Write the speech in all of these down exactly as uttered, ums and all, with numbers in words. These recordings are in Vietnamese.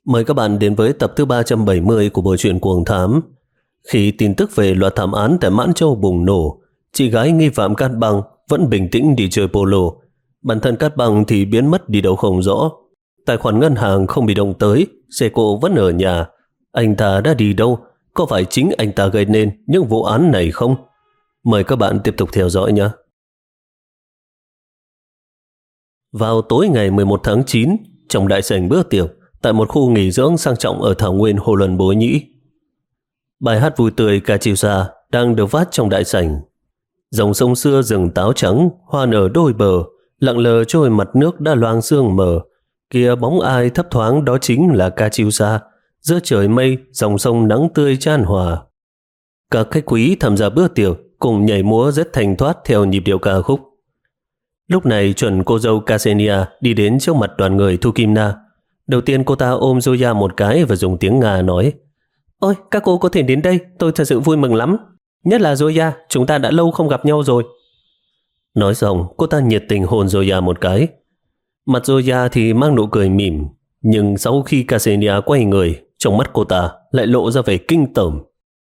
Mời các bạn đến với tập thứ ba trăm bảy mươi của bộ truyện Cuồng Thám. Khi tin tức về loạt thảm án tại Mãn Châu bùng nổ, chị gái nghi phạm Cát Băng vẫn bình tĩnh đi chơi polo. Bản thân Cát Băng thì biến mất đi đâu không rõ. Tài khoản ngân hàng không bị động tới, xe cộ vẫn ở nhà. Anh ta đã đi đâu? Có phải chính anh ta gây nên những vụ án này không? Mời các bạn tiếp tục theo dõi nhé. Vào tối ngày mười một tháng chín, trong đại sảnh bữa tiệc tại một khu nghỉ dưỡng sang trọng ở thảo nguyên Hồ Luân Bối Nhĩ, bài hát vui tươi Kachusa đang được phát trong đại sảnh. Dòng sông xưa rừng táo trắng, hoa nở đôi bờ, lặng lờ trôi mặt nước đã loang sương mờ. Kia bóng ai thấp thoáng đó chính là Kachusa. Giữa trời mây, dòng sông nắng tươi chan hòa. Các khách quý tham gia bữa tiệc cùng nhảy múa rất thanh thoát theo nhịp điệu ca khúc. Lúc này chuẩn cô dâu Ksenia đi đến trước mặt đoàn người Thu Kim Na. Đầu tiên cô ta ôm Zoya một cái và dùng tiếng Nga nói: "Ôi, các cô có thể đến đây, tôi thật sự vui mừng lắm. Nhất là Zoya, chúng ta đã lâu không gặp nhau rồi." Nói xong, cô ta nhiệt tình hôn Zoya một cái. Mặt Zoya thì mang nụ cười mỉm, nhưng sau khi Ksenia quay người, trong mắt cô ta lại lộ ra vẻ kinh tởm.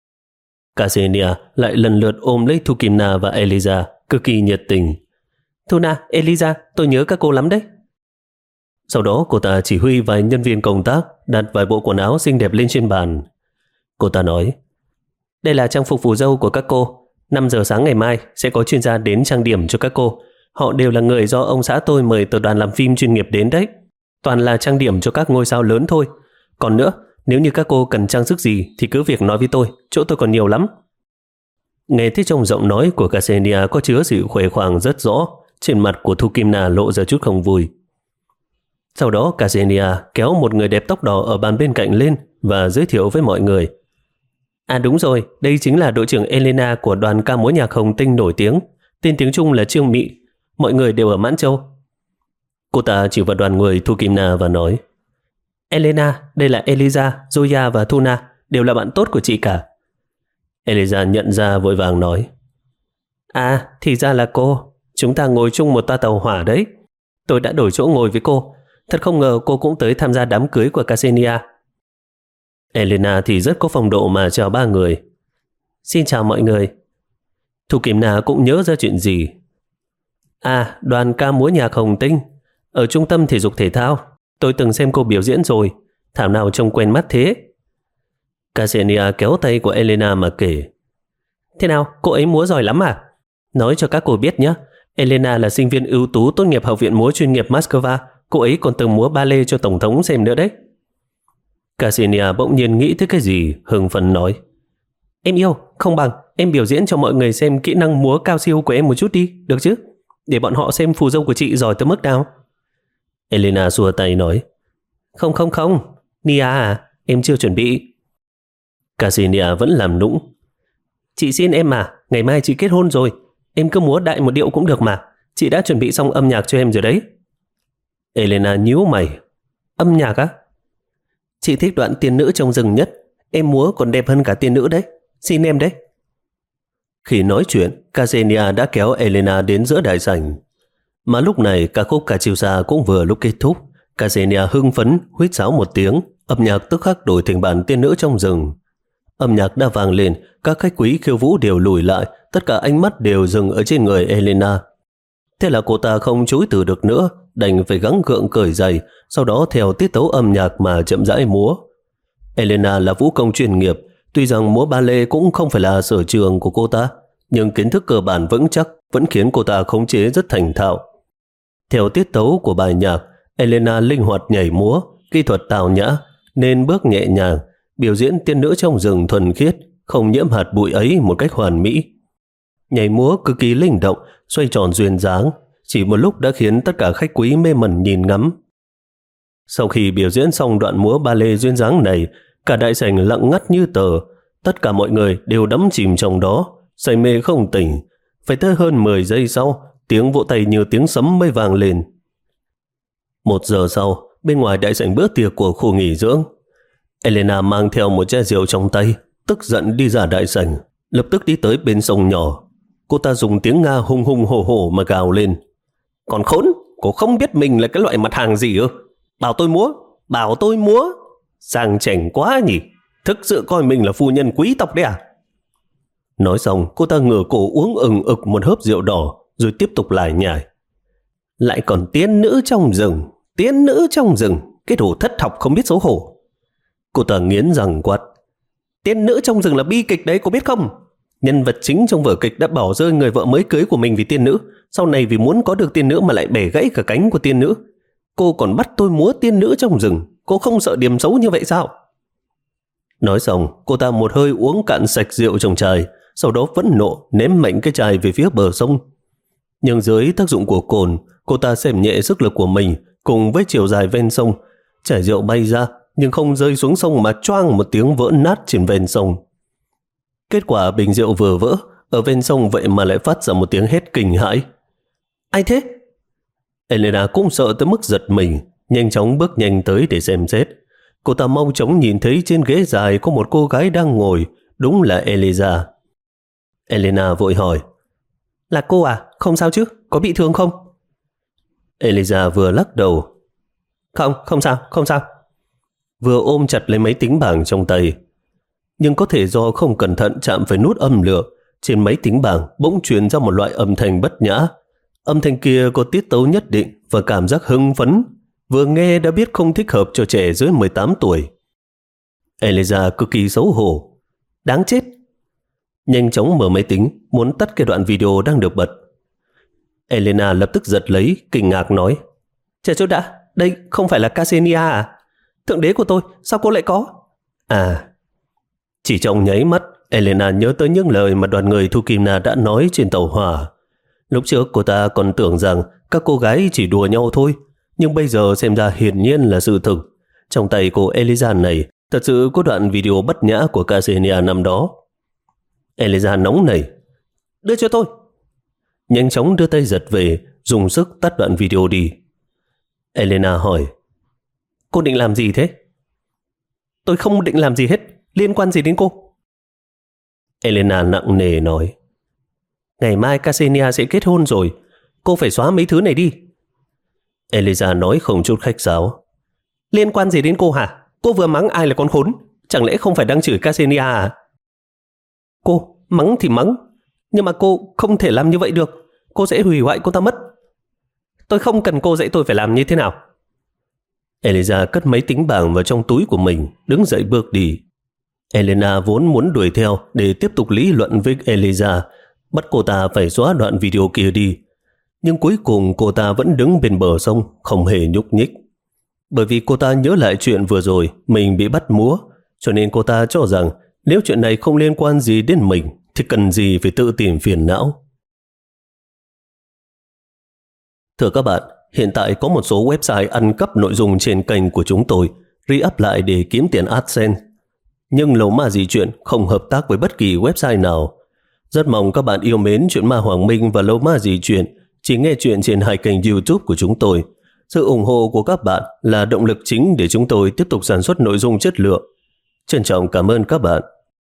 Ksenia lại lần lượt ôm lấy Thu Kim Na và Eliza, cực kỳ nhiệt tình. "Thuna, Eliza, tôi nhớ các cô lắm đấy." Sau đó cô ta chỉ huy vài nhân viên công tác đặt vài bộ quần áo xinh đẹp lên trên bàn. Cô ta nói: "Đây là trang phục phù dâu của các cô. năm giờ sáng ngày mai sẽ có chuyên gia đến trang điểm cho các cô. Họ đều là người do ông xã tôi mời từ đoàn làm phim chuyên nghiệp đến đấy. Toàn là trang điểm cho các ngôi sao lớn thôi. Còn nữa, nếu như các cô cần trang sức gì thì cứ việc nói với tôi, chỗ tôi còn nhiều lắm." Nghe thấy trong giọng nói của Ksenia có chứa sự khoe khoang rất rõ, trên mặt của Thu Kim Na lộ ra chút không vui. Sau đó Ksenia kéo một người đẹp tóc đỏ ở bàn bên cạnh lên và giới thiệu với mọi người: "À đúng rồi, đây chính là đội trưởng Elena của đoàn ca múa nhạc Hồng Tinh nổi tiếng, tên tiếng Trung là Trương Mị. Mọi người đều ở Mãn Châu." Cô ta chỉ vào đoàn người Thu Kim Na và nói: "Elena, đây là Eliza, Zoya và Thuna, đều là bạn tốt của chị cả." Eliza nhận ra vội vàng nói: "À, thì ra là cô. Chúng ta ngồi chung một toa tàu hỏa đấy. Tôi đã đổi chỗ ngồi với cô. Thật không ngờ cô cũng tới tham gia đám cưới của Ksenia." Elena thì rất có phong độ mà chào ba người: "Xin chào mọi người." Thu Kim Na cũng nhớ ra chuyện gì: "À, đoàn ca múa nhạc Hồng Tinh, ở trung tâm thể dục thể thao. Tôi từng xem cô biểu diễn rồi, thảo nào trông quen mắt thế." Ksenia kéo tay của Elena mà kể: "Thế nào, cô ấy múa giỏi lắm à? Nói cho các cô biết nhé, Elena là sinh viên ưu tú tốt nghiệp Học viện múa chuyên nghiệp Moscow. Cô ấy còn từng múa ballet cho Tổng thống xem nữa đấy." Ksenia bỗng nhiên nghĩ tới cái gì, hưng phấn nói: "Em yêu, không bằng em biểu diễn cho mọi người xem kỹ năng múa cao siêu của em một chút đi, được chứ? Để bọn họ xem phù dâu của chị giỏi tới mức nào." Elena xua tay nói: Không không không, Nia à, em chưa chuẩn bị." Ksenia vẫn làm nũng: "Chị xin em mà, ngày mai chị kết hôn rồi, em cứ múa đại một điệu cũng được mà, chị đã chuẩn bị xong âm nhạc cho em rồi đấy." Elena nhíu mày: "Âm nhạc á?" "Chị thích đoạn tiên nữ trong rừng nhất, em múa còn đẹp hơn cả tiên nữ đấy, xin em đấy." Khi nói chuyện, Ksenia đã kéo Elena đến giữa đại sảnh. Mà lúc này ca khúc Kachusa cũng vừa lúc kết thúc. Ksenia hưng phấn huýt sáo một tiếng, âm nhạc tức khắc đổi thành bản tiên nữ trong rừng. Âm nhạc đã vang lên, các khách quý khiêu vũ đều lùi lại, tất cả ánh mắt đều dừng ở trên người Elena. Thế là cô ta không chối từ được nữa, đành phải gắng gượng cởi giày, sau đó theo tiết tấu âm nhạc mà chậm rãi múa. Elena là vũ công chuyên nghiệp, tuy rằng múa ballet cũng không phải là sở trường của cô ta, nhưng kiến thức cơ bản vững chắc vẫn khiến cô ta khống chế rất thành thạo. Theo tiết tấu của bài nhạc, Elena linh hoạt nhảy múa, kỹ thuật tào nhã nên bước nhẹ nhàng, biểu diễn tiên nữ trong rừng thuần khiết, không nhiễm hạt bụi ấy một cách hoàn mỹ. Nhảy múa cực kỳ linh động, xoay tròn duyên dáng, chỉ một lúc đã khiến tất cả khách quý mê mẩn nhìn ngắm. Sau khi biểu diễn xong đoạn múa ballet duyên dáng này, cả đại sảnh lặng ngắt như tờ, tất cả mọi người đều đắm chìm trong đó, say mê không tỉnh. Phải tới hơn mười giây sau, tiếng vỗ tay như tiếng sấm mới vang lên. Một giờ sau, bên ngoài đại sảnh bữa tiệc của khu nghỉ dưỡng, Elena mang theo một chai rượu trong tay, tức giận đi ra đại sảnh, lập tức đi tới bên sông nhỏ. Cô ta dùng tiếng Nga hung hung hổ hổ mà gào lên: "Còn khốn, cô không biết mình là cái loại mặt hàng gì ư? Bảo tôi múa, bảo tôi múa." sang chảnh quá nhỉ, thực sự coi mình là phu nhân quý tộc đấy à? Nói xong, cô ta ngửa cổ uống ừng ực một hớp rượu đỏ, rồi tiếp tục lải nhải. Lại còn tiên nữ trong rừng, tiên nữ trong rừng, cái đồ thất học không biết xấu hổ. Cô ta nghiến răng quát. Tiên nữ trong rừng là bi kịch đấy, cô biết không? Nhân vật chính trong vở kịch đã bỏ rơi người vợ mới cưới của mình vì tiên nữ, sau này vì muốn có được tiên nữ mà lại bẻ gãy cả cánh của tiên nữ. Cô còn bắt tôi múa tiên nữ trong rừng, cô không sợ điểm xấu như vậy sao? Nói xong, cô ta một hơi uống cạn sạch rượu trong chai, sau đó phẫn nộ ném mạnh cái chai về phía bờ sông. Nhưng dưới tác dụng của cồn, cô ta xem nhẹ sức lực của mình cùng với chiều dài ven sông. Chảy rượu bay ra nhưng không rơi xuống sông mà choang một tiếng vỡ nát trên ven sông. Kết quả bình rượu vừa vỡ, ở ven sông vậy mà lại phát ra một tiếng hét kinh hãi. Ai thế? Elena cũng sợ tới mức giật mình, nhanh chóng bước nhanh tới để xem xét. Cô ta mau chóng nhìn thấy trên ghế dài có một cô gái đang ngồi, đúng là Eliza. Elena vội hỏi, là cô à? Không sao chứ? Có bị thương không? Eliza vừa lắc đầu. Không, không sao, không sao. Vừa ôm chặt lấy máy tính bảng trong tay. Nhưng có thể do không cẩn thận chạm phải nút âm lượng, trên máy tính bảng bỗng truyền ra một loại âm thanh bất nhã. Âm thanh kia có tiết tấu nhất định và cảm giác hưng phấn, vừa nghe đã biết không thích hợp cho trẻ dưới mười tám tuổi. Eliza cực kỳ xấu hổ. Đáng chết. Nhanh chóng mở máy tính, muốn tắt cái đoạn video đang được bật. Elena lập tức giật lấy, kinh ngạc nói, chờ chút đã, đây không phải là Ksenia à? Thượng đế của tôi, sao cô lại có? À, chỉ trong nháy mắt, Elena nhớ tới những lời mà đoàn người Thu Kim Na đã nói trên tàu hỏa. Lúc trước cô ta còn tưởng rằng các cô gái chỉ đùa nhau thôi, nhưng bây giờ xem ra hiển nhiên là sự thực. Trong tay cô Eliza này thật sự có đoạn video bất nhã của Ksenia năm đó. Eliza nóng nảy, đưa cho tôi. Nhanh chóng đưa tay giật về, dùng sức tắt đoạn video đi. Elena hỏi, cô định làm gì thế? Tôi không định làm gì hết, liên quan gì đến cô? Elena nặng nề nói, ngày mai Ksenia sẽ kết hôn rồi, cô phải xóa mấy thứ này đi. Eliza nói không chút khách sáo, liên quan gì đến cô hả? Cô vừa mắng ai là con khốn, chẳng lẽ không phải đang chửi Ksenia à? Cô, mắng thì mắng, nhưng mà cô không thể làm như vậy được, cô sẽ hủy hoại cô ta mất. Tôi không cần cô dạy tôi phải làm như thế nào. Eliza cất máy tính bảng vào trong túi của mình, đứng dậy bước đi. Elena vốn muốn đuổi theo để tiếp tục lý luận với Eliza, bắt cô ta phải xóa đoạn video kia đi. Nhưng cuối cùng cô ta vẫn đứng bên bờ sông, không hề nhúc nhích. Bởi vì cô ta nhớ lại chuyện vừa rồi mình bị bắt múa, cho nên cô ta cho rằng nếu chuyện này không liên quan gì đến mình thì cần gì phải tự tìm phiền não. Thưa các bạn, hiện tại có một số website ăn cắp nội dung trên kênh của chúng tôi, re-up lại để kiếm tiền AdSense. Nhưng Lầu Ma Dị Chuyện không hợp tác với bất kỳ website nào. Rất mong các bạn yêu mến chuyện ma Hoàng Minh và Lầu Ma Dị Chuyện chỉ nghe chuyện trên hai kênh YouTube của chúng tôi. Sự ủng hộ của các bạn là động lực chính để chúng tôi tiếp tục sản xuất nội dung chất lượng. Trân trọng cảm ơn các bạn.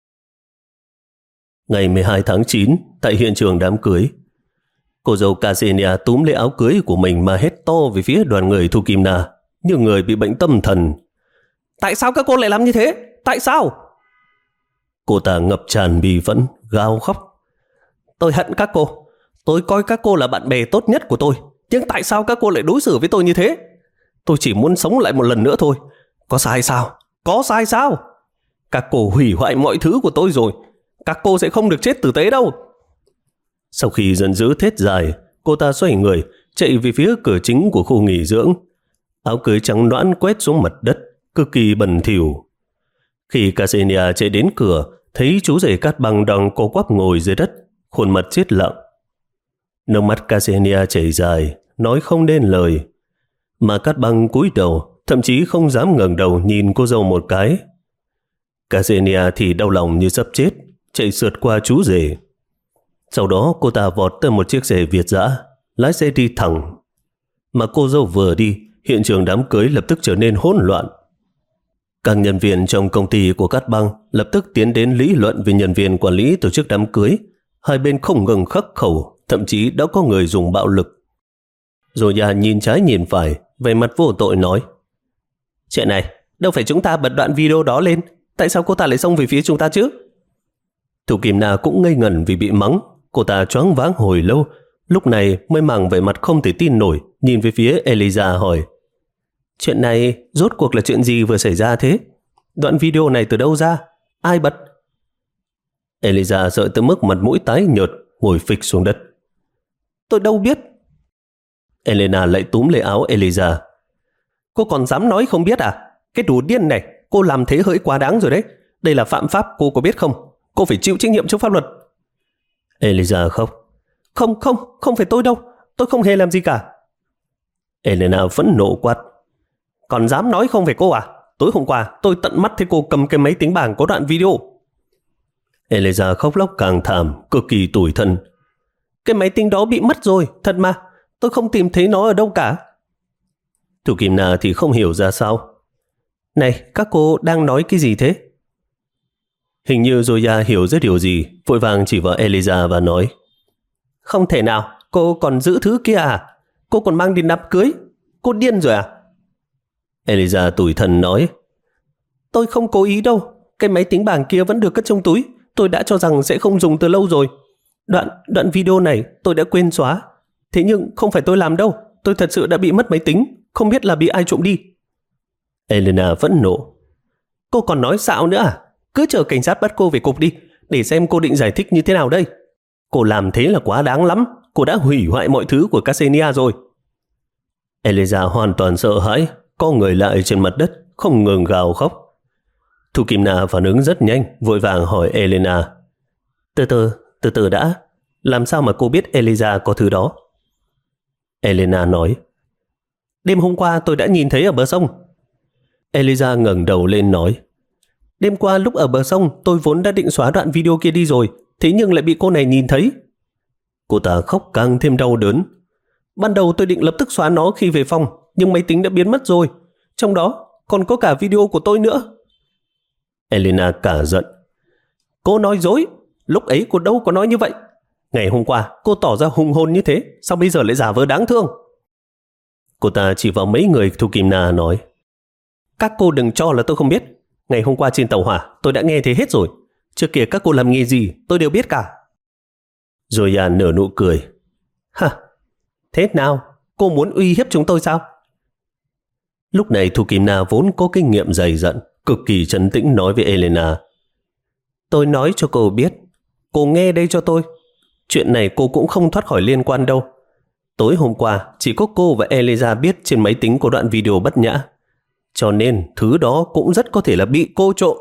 Ngày mười hai tháng chín, tại hiện trường đám cưới, cô dâu Ksenia túm lấy áo cưới của mình mà hét to về phía đoàn người Thu Kim Na, như người bị bệnh tâm thần. Tại sao các cô lại làm như thế? Tại sao? Cô ta ngập tràn bi phẫn, gào khóc. Tôi hận các cô. Tôi coi các cô là bạn bè tốt nhất của tôi. Nhưng tại sao các cô lại đối xử với tôi như thế? Tôi chỉ muốn sống lại một lần nữa thôi. Có sai sao? Có sai sao? Các cô hủy hoại mọi thứ của tôi rồi. Các cô sẽ không được chết tử tế đâu. Sau khi giận dữ thét dài, cô ta xoay người, chạy về phía cửa chính của khu nghỉ dưỡng. Áo cưới trắng nõn quét xuống mặt đất, cực kỳ bẩn thỉu. Khi Ksenia chạy đến cửa, thấy chú rể Cát Băng đang co quắp ngồi dưới đất, khuôn mặt chết lặng. Nước mắt Ksenia chảy dài, nói không nên lời. Mà Cát Băng cúi đầu, thậm chí không dám ngẩng đầu nhìn cô dâu một cái. Ksenia thì đau lòng như sắp chết, chạy sượt qua chú rể. Sau đó cô ta vọt tới một chiếc xe Việt dã, lái xe đi thẳng. Mà cô dâu vừa đi, hiện trường đám cưới lập tức trở nên hỗn loạn. Các nhân viên trong công ty của Cát Băng lập tức tiến đến lý luận về nhân viên quản lý tổ chức đám cưới. Hai bên không ngừng khắc khẩu, thậm chí đã có người dùng bạo lực. Rồi nhà nhìn trái nhìn phải, về mặt vô tội nói, chuyện này Đâu phải chúng ta bật đoạn video đó lên. Tại sao cô ta lại xông về phía chúng ta chứ? Thu Kim Na cũng ngây ngẩn vì bị mắng. Cô ta choáng váng hồi lâu, lúc này mới mang vẻ mặt không thể tin nổi, nhìn về phía Eliza hỏi: Chuyện này rốt cuộc là chuyện gì vừa xảy ra thế? Đoạn video này từ đâu ra? Ai bật? Eliza sợ tới mức mặt mũi tái nhợt, ngồi phịch xuống đất. Tôi đâu biết. Elena lại túm lấy áo Eliza. Cô còn dám nói không biết à? Cái đồ điên này, cô làm thế hơi quá đáng rồi đấy. Đây là phạm pháp, cô có biết không? Cô phải chịu trách nhiệm trước pháp luật. Eliza khóc. Không, không, không phải tôi đâu. Tôi không hề làm gì cả. Elena phẫn nộ quát. Còn dám nói không phải cô à? Tối hôm qua tôi tận mắt thấy cô cầm cái máy tính bảng có đoạn video. Eliza khóc lóc càng thảm, cực kỳ tủi thân. Cái máy tính đó bị mất rồi, thật mà. Tôi không tìm thấy nó ở đâu cả. Thu Kim Na thì không hiểu ra sao. Này, các cô đang nói cái gì thế? Hình như Zoya hiểu rất điều gì, vội vàng chỉ vào Eliza và nói: Không thể nào, cô còn giữ thứ kia à? Cô còn mang đi đám cưới? Cô điên rồi à? Eliza tủi thân nói: Tôi không cố ý đâu. Cái máy tính bảng kia vẫn được cất trong túi. Tôi đã cho rằng sẽ không dùng từ lâu rồi. Đoạn, đoạn video này tôi đã quên xóa. Thế nhưng không phải tôi làm đâu. Tôi thật sự đã bị mất máy tính. Không biết là bị ai trộm đi. Elena vẫn nộ. Cô còn nói xạo nữa à? Cứ chờ cảnh sát bắt cô về cục đi, để xem cô định giải thích như thế nào đây. Cô làm thế là quá đáng lắm. Cô đã hủy hoại mọi thứ của Ksenia rồi. Eliza hoàn toàn sợ hãi, co người lại trên mặt đất, không ngừng gào khóc. Thu Kim Na phản ứng rất nhanh, vội vàng hỏi Elena: Từ từ, từ từ đã. Làm sao mà cô biết Eliza có thứ đó? Elena nói: Đêm hôm qua tôi đã nhìn thấy ở bờ sông. Eliza ngẩng đầu lên nói: Đêm qua lúc ở bờ sông tôi vốn đã định xóa đoạn video kia đi rồi, thế nhưng lại bị cô này nhìn thấy. Cô ta khóc càng thêm đau đớn. Ban đầu tôi định lập tức xóa nó khi về phòng, nhưng máy tính đã biến mất rồi. Trong đó còn có cả video của tôi nữa. Elena cả giận. Cô nói dối. Lúc ấy cô đâu có nói như vậy. Ngày hôm qua cô tỏ ra hùng hồn như thế, sao bây giờ lại giả vờ đáng thương? Cô ta chỉ vào mấy người Thu Kim Na nói: Các cô đừng cho là tôi không biết. Ngày hôm qua trên tàu hỏa tôi đã nghe thấy hết rồi. Trước kia các cô làm nghề gì tôi đều biết cả. Zoya nở nụ cười. Hả? Thế nào? Cô muốn uy hiếp chúng tôi sao? Lúc này Thu Kim Na vốn có kinh nghiệm dày dặn, cực kỳ trấn tĩnh nói với Elena: Tôi nói cho cô biết. Cô nghe đây cho tôi. Chuyện này cô cũng không thoát khỏi liên quan đâu. Tối hôm qua chỉ có cô và Eliza biết trên máy tính có đoạn video bất nhã. Cho nên thứ đó cũng rất có thể là bị cô trộm.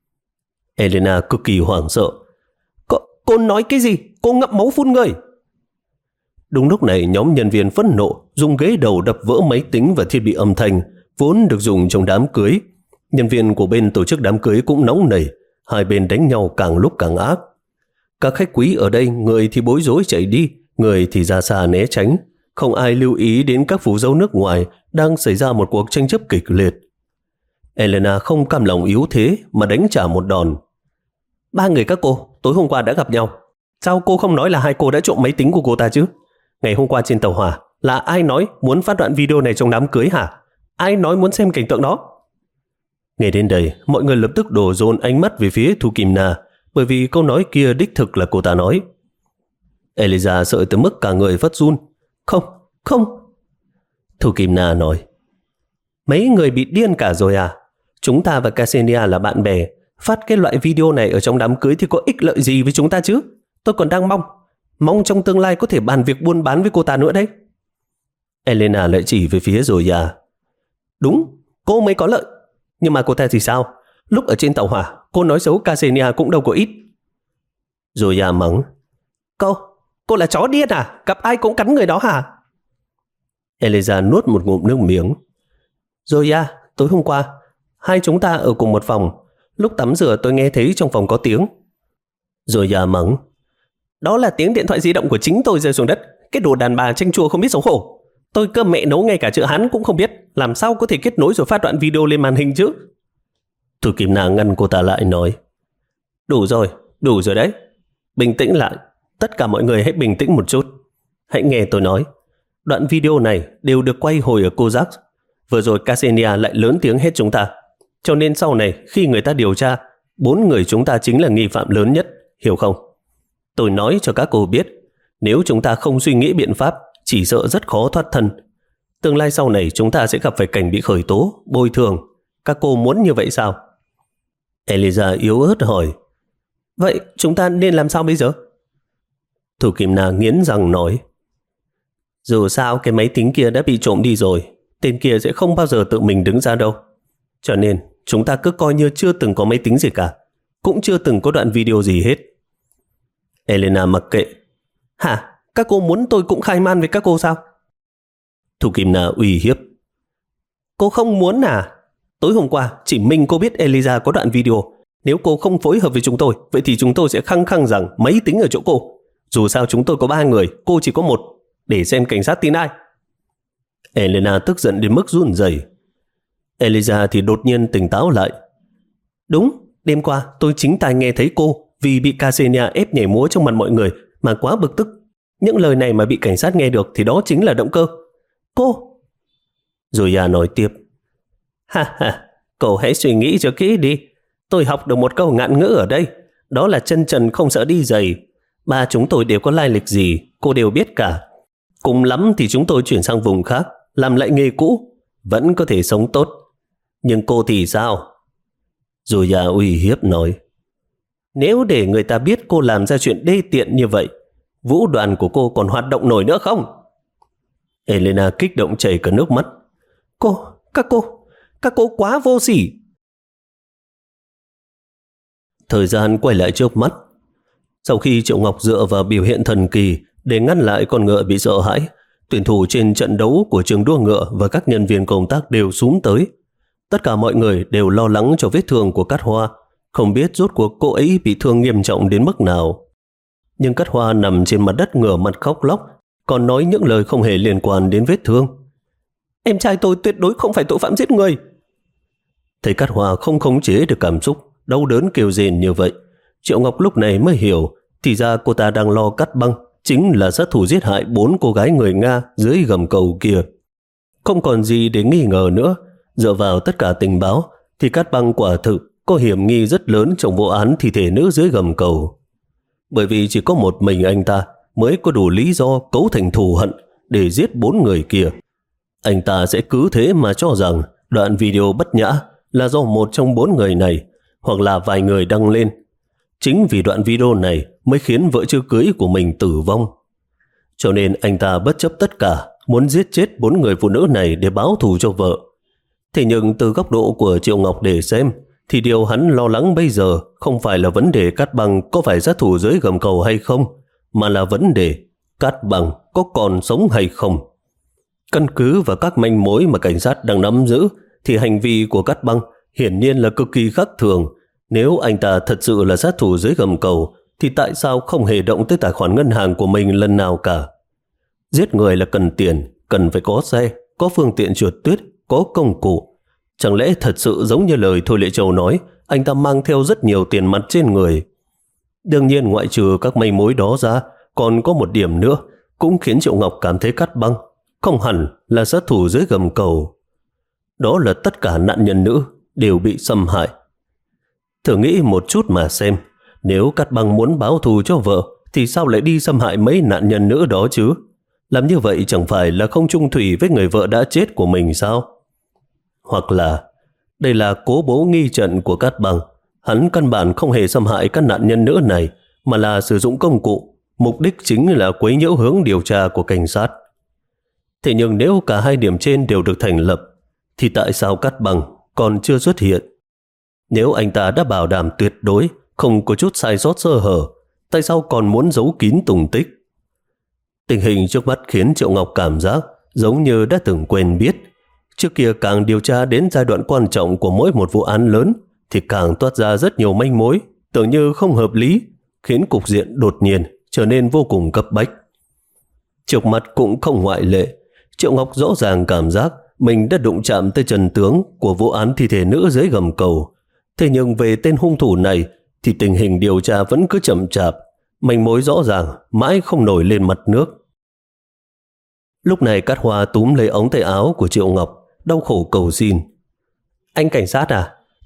Elena cực kỳ hoảng sợ. Cô, cô nói cái gì? Cô ngậm máu phun người. Đúng lúc này nhóm nhân viên phẫn nộ dùng ghế đầu đập vỡ máy tính và thiết bị âm thanh vốn được dùng trong đám cưới. Nhân viên của bên tổ chức đám cưới cũng nóng nảy. Hai bên đánh nhau càng lúc càng ác. Các khách quý ở đây, người thì bối rối chạy đi, người thì ra xa né tránh. Không ai lưu ý đến các phù dâu nước ngoài đang xảy ra một cuộc tranh chấp kịch liệt. Elena không cam lòng yếu thế mà đánh trả một đòn. Ba người các cô tối hôm qua đã gặp nhau. Sao cô không nói là hai cô đã trộm máy tính của cô ta chứ? Ngày hôm qua trên tàu hỏa là ai nói muốn phát đoạn video này trong đám cưới hả? Ai nói muốn xem cảnh tượng đó? Nghe đến đây, mọi người lập tức đổ dồn ánh mắt về phía Thu Kim Na, bởi vì câu nói kia đích thực là cô ta nói. Eliza sợ tới mức cả người phát run. Không, không. Thu Kim Na nói: Mấy người bị điên cả rồi à? Chúng ta và Ksenia là bạn bè. Phát cái loại video này ở trong đám cưới thì có ích lợi gì với chúng ta chứ? Tôi còn đang mong Mong trong tương lai có thể bàn việc buôn bán với cô ta nữa đấy. Elena lại chỉ về phía Zoya. Đúng, cô mới có lợi. Nhưng mà cô ta thì sao? Lúc ở trên tàu hỏa, cô nói xấu Ksenia cũng đâu có ít. Zoya mắng: Cô, cô là chó điên à? Gặp ai cũng cắn người đó hả? Eliza nuốt một ngụm nước miếng. Zoya, tối hôm qua, hai chúng ta ở cùng một phòng. Lúc tắm rửa tôi nghe thấy trong phòng có tiếng. Zoya mắng: Đó là tiếng điện thoại di động của chính tôi rơi xuống đất. Cái đồ đàn bà chanh chua không biết xấu hổ. Tôi cơm mẹ nấu ngay cả chữ Hán cũng không biết. Làm sao có thể kết nối rồi phát đoạn video lên màn hình chứ? Thu Kim Na ngăn cô ta lại nói: Đủ rồi, đủ rồi đấy. Bình tĩnh lại. Tất cả mọi người hãy bình tĩnh một chút. Hãy nghe tôi nói. Đoạn video này đều được quay hồi ở Kozak. Vừa rồi Ksenia lại lớn tiếng hết chúng ta. Cho nên sau này khi người ta điều tra, bốn người chúng ta chính là nghi phạm lớn nhất, hiểu không? Tôi nói cho các cô biết, nếu chúng ta không suy nghĩ biện pháp, chỉ sợ rất khó thoát thân. Tương lai sau này chúng ta sẽ gặp phải cảnh bị khởi tố, bồi thường. Các cô muốn như vậy sao? Eliza yếu ớt hỏi. Vậy chúng ta nên làm sao bây giờ? Thủ Kim Na nghiến răng nói. Dù sao cái máy tính kia đã bị trộm đi rồi, tên kia sẽ không bao giờ tự mình đứng ra đâu. Cho nên chúng ta cứ coi như chưa từng có máy tính gì cả, cũng chưa từng có đoạn video gì hết. Elena mặc kệ. Hả? Các cô muốn tôi cũng khai man với các cô sao? Thủ Kim Na uy hiếp. Cô không muốn à? Tối hôm qua chỉ mình cô biết Eliza có đoạn video. Nếu cô không phối hợp với chúng tôi, vậy thì chúng tôi sẽ khăng khăng rằng máy tính ở chỗ cô. Dù sao chúng tôi có ba người, cô chỉ có một. Để xem cảnh sát tin ai. Elena tức giận đến mức run rẩy. Eliza thì đột nhiên tỉnh táo lại. Đúng, đêm qua tôi chính tai nghe thấy cô vì bị Ksenia ép nhảy múa trong mặt mọi người mà quá bực tức. Những lời này mà bị cảnh sát nghe được thì đó chính là động cơ. Cô! Zoya nói tiếp. Ha ha, cậu hãy suy nghĩ cho kỹ đi. Tôi học được một câu ngạn ngữ ở đây. Đó là chân trần không sợ đi giày. Ba chúng tôi đều có lai lịch gì, cô đều biết cả. Cùng lắm thì chúng tôi chuyển sang vùng khác, làm lại nghề cũ, vẫn có thể sống tốt. Nhưng cô thì sao? Zoya uy hiếp nói. Nếu để người ta biết cô làm ra chuyện đê tiện như vậy, vũ đoàn của cô còn hoạt động nổi nữa không? Elena kích động chảy cả nước mắt. Cô, các cô, các cô quá vô sỉ. Thời gian quay lại trước mắt. Sau khi Triệu Ngọc dựa vào biểu hiện thần kỳ để ngăn lại con ngựa bị sợ hãi, tuyển thủ trên trận đấu của trường đua ngựa và các nhân viên công tác đều xúm tới. Tất cả mọi người đều lo lắng cho vết thương của Cát Hoa, không biết rốt cuộc cô ấy bị thương nghiêm trọng đến mức nào. Nhưng Cát Hoa nằm trên mặt đất ngửa mặt khóc lóc, còn nói những lời không hề liên quan đến vết thương. Em trai tôi tuyệt đối không phải tội phạm giết người. Thấy Cát Hoa không khống chế được cảm xúc, đau đớn kêu rên như vậy, Triệu Ngọc lúc này mới hiểu, thì ra cô ta đang lo Cát Băng chính là sát thủ giết hại bốn cô gái người Nga dưới gầm cầu kia. Không còn gì để nghi ngờ nữa, dựa vào tất cả tình báo thì Cát Băng quả thực có hiểm nghi rất lớn trong vụ án thi thể nữ dưới gầm cầu. Bởi vì chỉ có một mình anh ta mới có đủ lý do cấu thành thù hận để giết bốn người kia. Anh ta sẽ cứ thế mà cho rằng đoạn video bất nhã là do một trong bốn người này hoặc là vài người đăng lên. Chính vì đoạn video này mới khiến vợ chưa cưới của mình tử vong. Cho nên anh ta bất chấp tất cả muốn giết chết bốn người phụ nữ này để báo thù cho vợ. Thế nhưng từ góc độ của Triệu Ngọc để xem thì điều hắn lo lắng bây giờ không phải là vấn đề Cát Băng có phải sát thủ dưới gầm cầu hay không, mà là vấn đề Cát Băng có còn sống hay không. Căn cứ vào các manh mối mà cảnh sát đang nắm giữ thì hành vi của Cát Băng hiển nhiên là cực kỳ khác thường. Nếu anh ta thật sự là sát thủ dưới gầm cầu thì tại sao không hề động tới tài khoản ngân hàng của mình lần nào cả? Giết người là cần tiền, cần phải có xe, có phương tiện trượt tuyết, có công cụ. Chẳng lẽ thật sự giống như lời Thôi Lệ Châu nói, anh ta mang theo rất nhiều tiền mặt trên người? Đương nhiên ngoại trừ các manh mối đó ra, còn có một điểm nữa cũng khiến Triệu Ngọc cảm thấy Cát Băng không hẳn là sát thủ dưới gầm cầu. Đó là tất cả nạn nhân nữ đều bị xâm hại. Thử nghĩ một chút mà xem, nếu Cát Băng muốn báo thù cho vợ thì sao lại đi xâm hại mấy nạn nhân nữ đó chứ? Làm như vậy chẳng phải là không chung thủy với người vợ đã chết của mình sao? Hoặc là đây là cố bố nghi trận của Cát Băng, hắn căn bản không hề xâm hại các nạn nhân nữ này mà là sử dụng công cụ, mục đích chính là quấy nhiễu hướng điều tra của cảnh sát. Thế nhưng nếu cả hai điểm trên đều được thành lập thì tại sao Cát Băng còn chưa xuất hiện? Nếu anh ta đã bảo đảm tuyệt đối không có chút sai sót sơ hở, tại sao còn muốn giấu kín tung tích? Tình hình trước mắt khiến Triệu Ngọc cảm giác giống như đã từng quen biết. Trước kia càng điều tra đến giai đoạn quan trọng của mỗi một vụ án lớn thì càng toát ra rất nhiều manh mối tưởng như không hợp lý, khiến cục diện đột nhiên trở nên vô cùng cấp bách. Trước mắt cũng không ngoại lệ. Triệu Ngọc rõ ràng cảm giác mình đã đụng chạm tới chân tướng của vụ án thi thể nữ dưới gầm cầu. Thế nhưng về tên hung thủ này thì tình hình điều tra vẫn cứ chậm chạp, manh mối rõ ràng mãi không nổi lên mặt nước. Lúc này Cát Hoa túm lấy ống tay áo của Triệu Ngọc, đau khổ cầu xin. Anh cảnh sát à,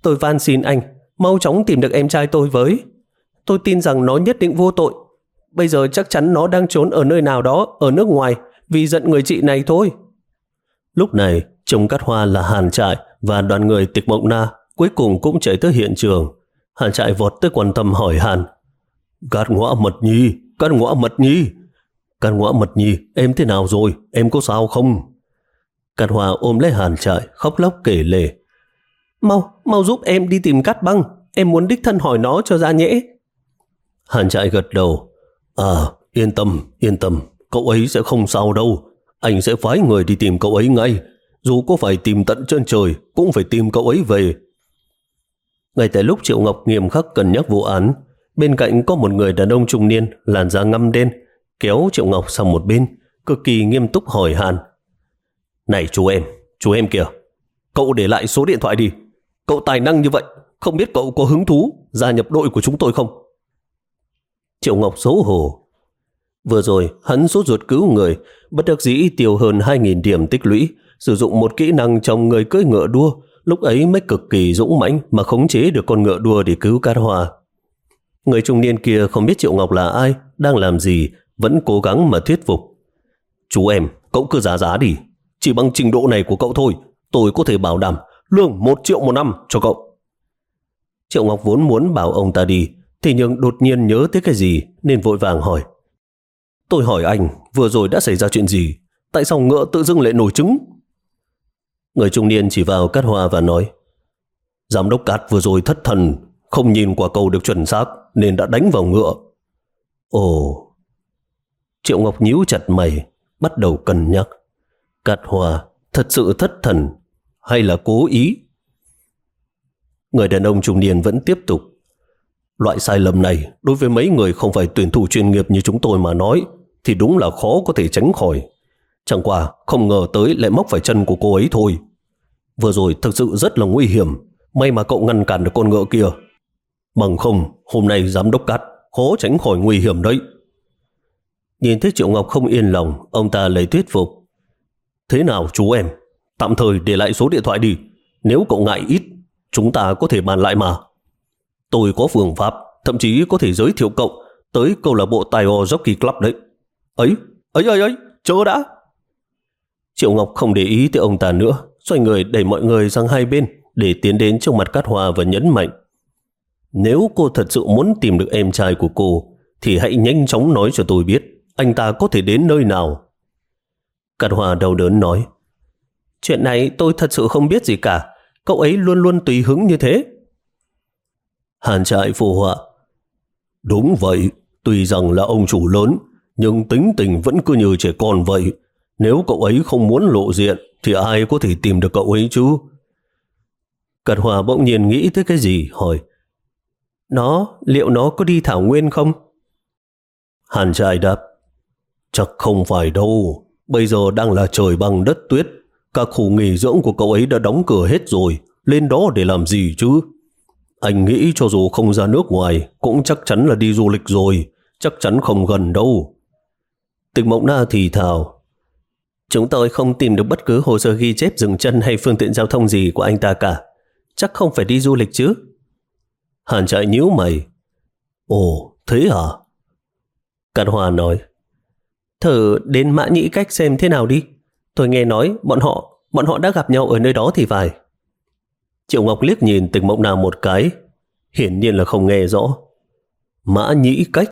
Tôi van xin anh, mau chóng tìm được em trai tôi với. Tôi tin rằng nó nhất định vô tội. Bây giờ chắc chắn nó đang trốn ở nơi nào đó, ở nước ngoài, vì giận người chị này thôi. Lúc này, chồng Cát Hoa là Hàn Trại và đoàn người Tịch Mộng Na cuối cùng cũng chạy tới hiện trường. Hàn Trại vọt tới quan tâm hỏi Hàn: Cát Ngõa Mật Nhi, Cát Ngõa Mật Nhi, Cát Ngõa Mật Nhi, em thế nào rồi, em có sao không? Cát Hoa ôm lấy Hàn Trại, khóc lóc kể lể: Mau, mau giúp em đi tìm Cát Băng, em muốn đích thân hỏi nó cho ra nhẽ. Hàn Trại gật đầu: À, yên tâm, yên tâm, cậu ấy sẽ không sao đâu. Anh sẽ phái người đi tìm cậu ấy ngay. Dù có phải tìm tận chân trời, cũng phải tìm cậu ấy về. Ngay tại lúc Triệu Ngọc nghiêm khắc cân nhắc vụ án, bên cạnh có một người đàn ông trung niên, làn da ngăm đen, kéo Triệu Ngọc sang một bên, cực kỳ nghiêm túc hỏi Hàn: Này chú em, chú em kìa, cậu để lại số điện thoại đi. Cậu tài năng như vậy, không biết cậu có hứng thú gia nhập đội của chúng tôi không? Triệu Ngọc xấu hổ. Vừa rồi hắn sốt ruột cứu người, bất đắc dĩ tiêu hơn hai nghìn điểm tích lũy, sử dụng một kỹ năng trong người cưỡi ngựa đua, lúc ấy mới cực kỳ dũng mãnh mà khống chế được con ngựa đua để cứu Cát Hoa. Người trung niên kia không biết Triệu Ngọc là ai, đang làm gì, vẫn cố gắng mà thuyết phục. Chú em, cậu cứ giá giá đi. Chỉ bằng trình độ này của cậu thôi, tôi có thể bảo đảm lương một triệu một năm cho cậu. Triệu Ngọc vốn muốn bảo ông ta đi, thì nhưng đột nhiên nhớ tới cái gì nên vội vàng hỏi: Tôi hỏi anh, vừa rồi đã xảy ra chuyện gì? Tại sao ngựa tự dưng lại nổi trứng? Người trung niên chỉ vào Cát Hoa và nói: Giám đốc Cát vừa rồi thất thần, không nhìn quả cầu được chuẩn xác nên đã đánh vào ngựa. Ồ. Triệu Ngọc nhíu chặt mày, bắt đầu cân nhắc. Cát Hoa thật sự thất thần hay là cố ý? Người đàn ông trung niên vẫn tiếp tục: Loại sai lầm này đối với mấy người không phải tuyển thủ chuyên nghiệp như chúng tôi mà nói thì đúng là khó có thể tránh khỏi. Chẳng qua không ngờ tới lại móc phải chân của cô ấy thôi. Vừa rồi thực sự rất là nguy hiểm, may mà cậu ngăn cản được con ngựa kia. Bằng không, hôm nay giám đốc Cát khó tránh khỏi nguy hiểm đấy. Nhìn thấy Triệu Ngọc không yên lòng, ông ta lấy thuyết phục: Thế nào chú em, tạm thời để lại số điện thoại đi. Nếu cậu ngại ít, chúng ta có thể bàn lại mà. Tôi có phương pháp, thậm chí có thể giới thiệu cậu tới câu lạc bộ Tiger Jockey Club đấy. Ấy, ấy, ấy, ấy, chờ đã. Triệu Ngọc không để ý tới ông ta nữa, xoay người đẩy mọi người sang hai bên để tiến đến trước mặt Cát Hoa và nhấn mạnh: Nếu cô thật sự muốn tìm được em trai của cô, thì hãy nhanh chóng nói cho tôi biết anh ta có thể đến nơi nào. Cát Hoa đau đớn nói: Chuyện này tôi thật sự không biết gì cả, cậu ấy luôn luôn tùy hứng như thế. Hàn Trại phụ họa: Đúng vậy, tuy rằng là ông chủ lớn, nhưng tính tình vẫn cứ như trẻ con vậy. Nếu cậu ấy không muốn lộ diện, thì ai có thể tìm được cậu ấy chứ? Cát Hoa bỗng nhiên nghĩ tới cái gì, hỏi: Nó, liệu nó có đi Thảo Nguyên không? Hàn Trại đáp: Chắc không phải đâu, bây giờ đang là trời băng đất tuyết, các khu nghỉ dưỡng của cậu ấy đã đóng cửa hết rồi, lên đó để làm gì chứ? Anh nghĩ cho dù không ra nước ngoài cũng chắc chắn là đi du lịch rồi, chắc chắn không gần đâu. Tịch Mộng Na thì thào: Chúng tôi không tìm được bất cứ hồ sơ ghi chép dừng chân hay phương tiện giao thông gì của anh ta cả. Chắc không phải đi du lịch chứ? Hàn Trại nhíu mày: Ồ, thế hả? Cát Hoa nói: Thử đến Mã Nhĩ Cách xem thế nào đi. Tôi nghe nói bọn họ bọn họ đã gặp nhau ở nơi đó thì phải. Triệu Ngọc liếc nhìn Tịch Mộng Na một cái, hiển nhiên là không nghe rõ. Mã Nhĩ Cách?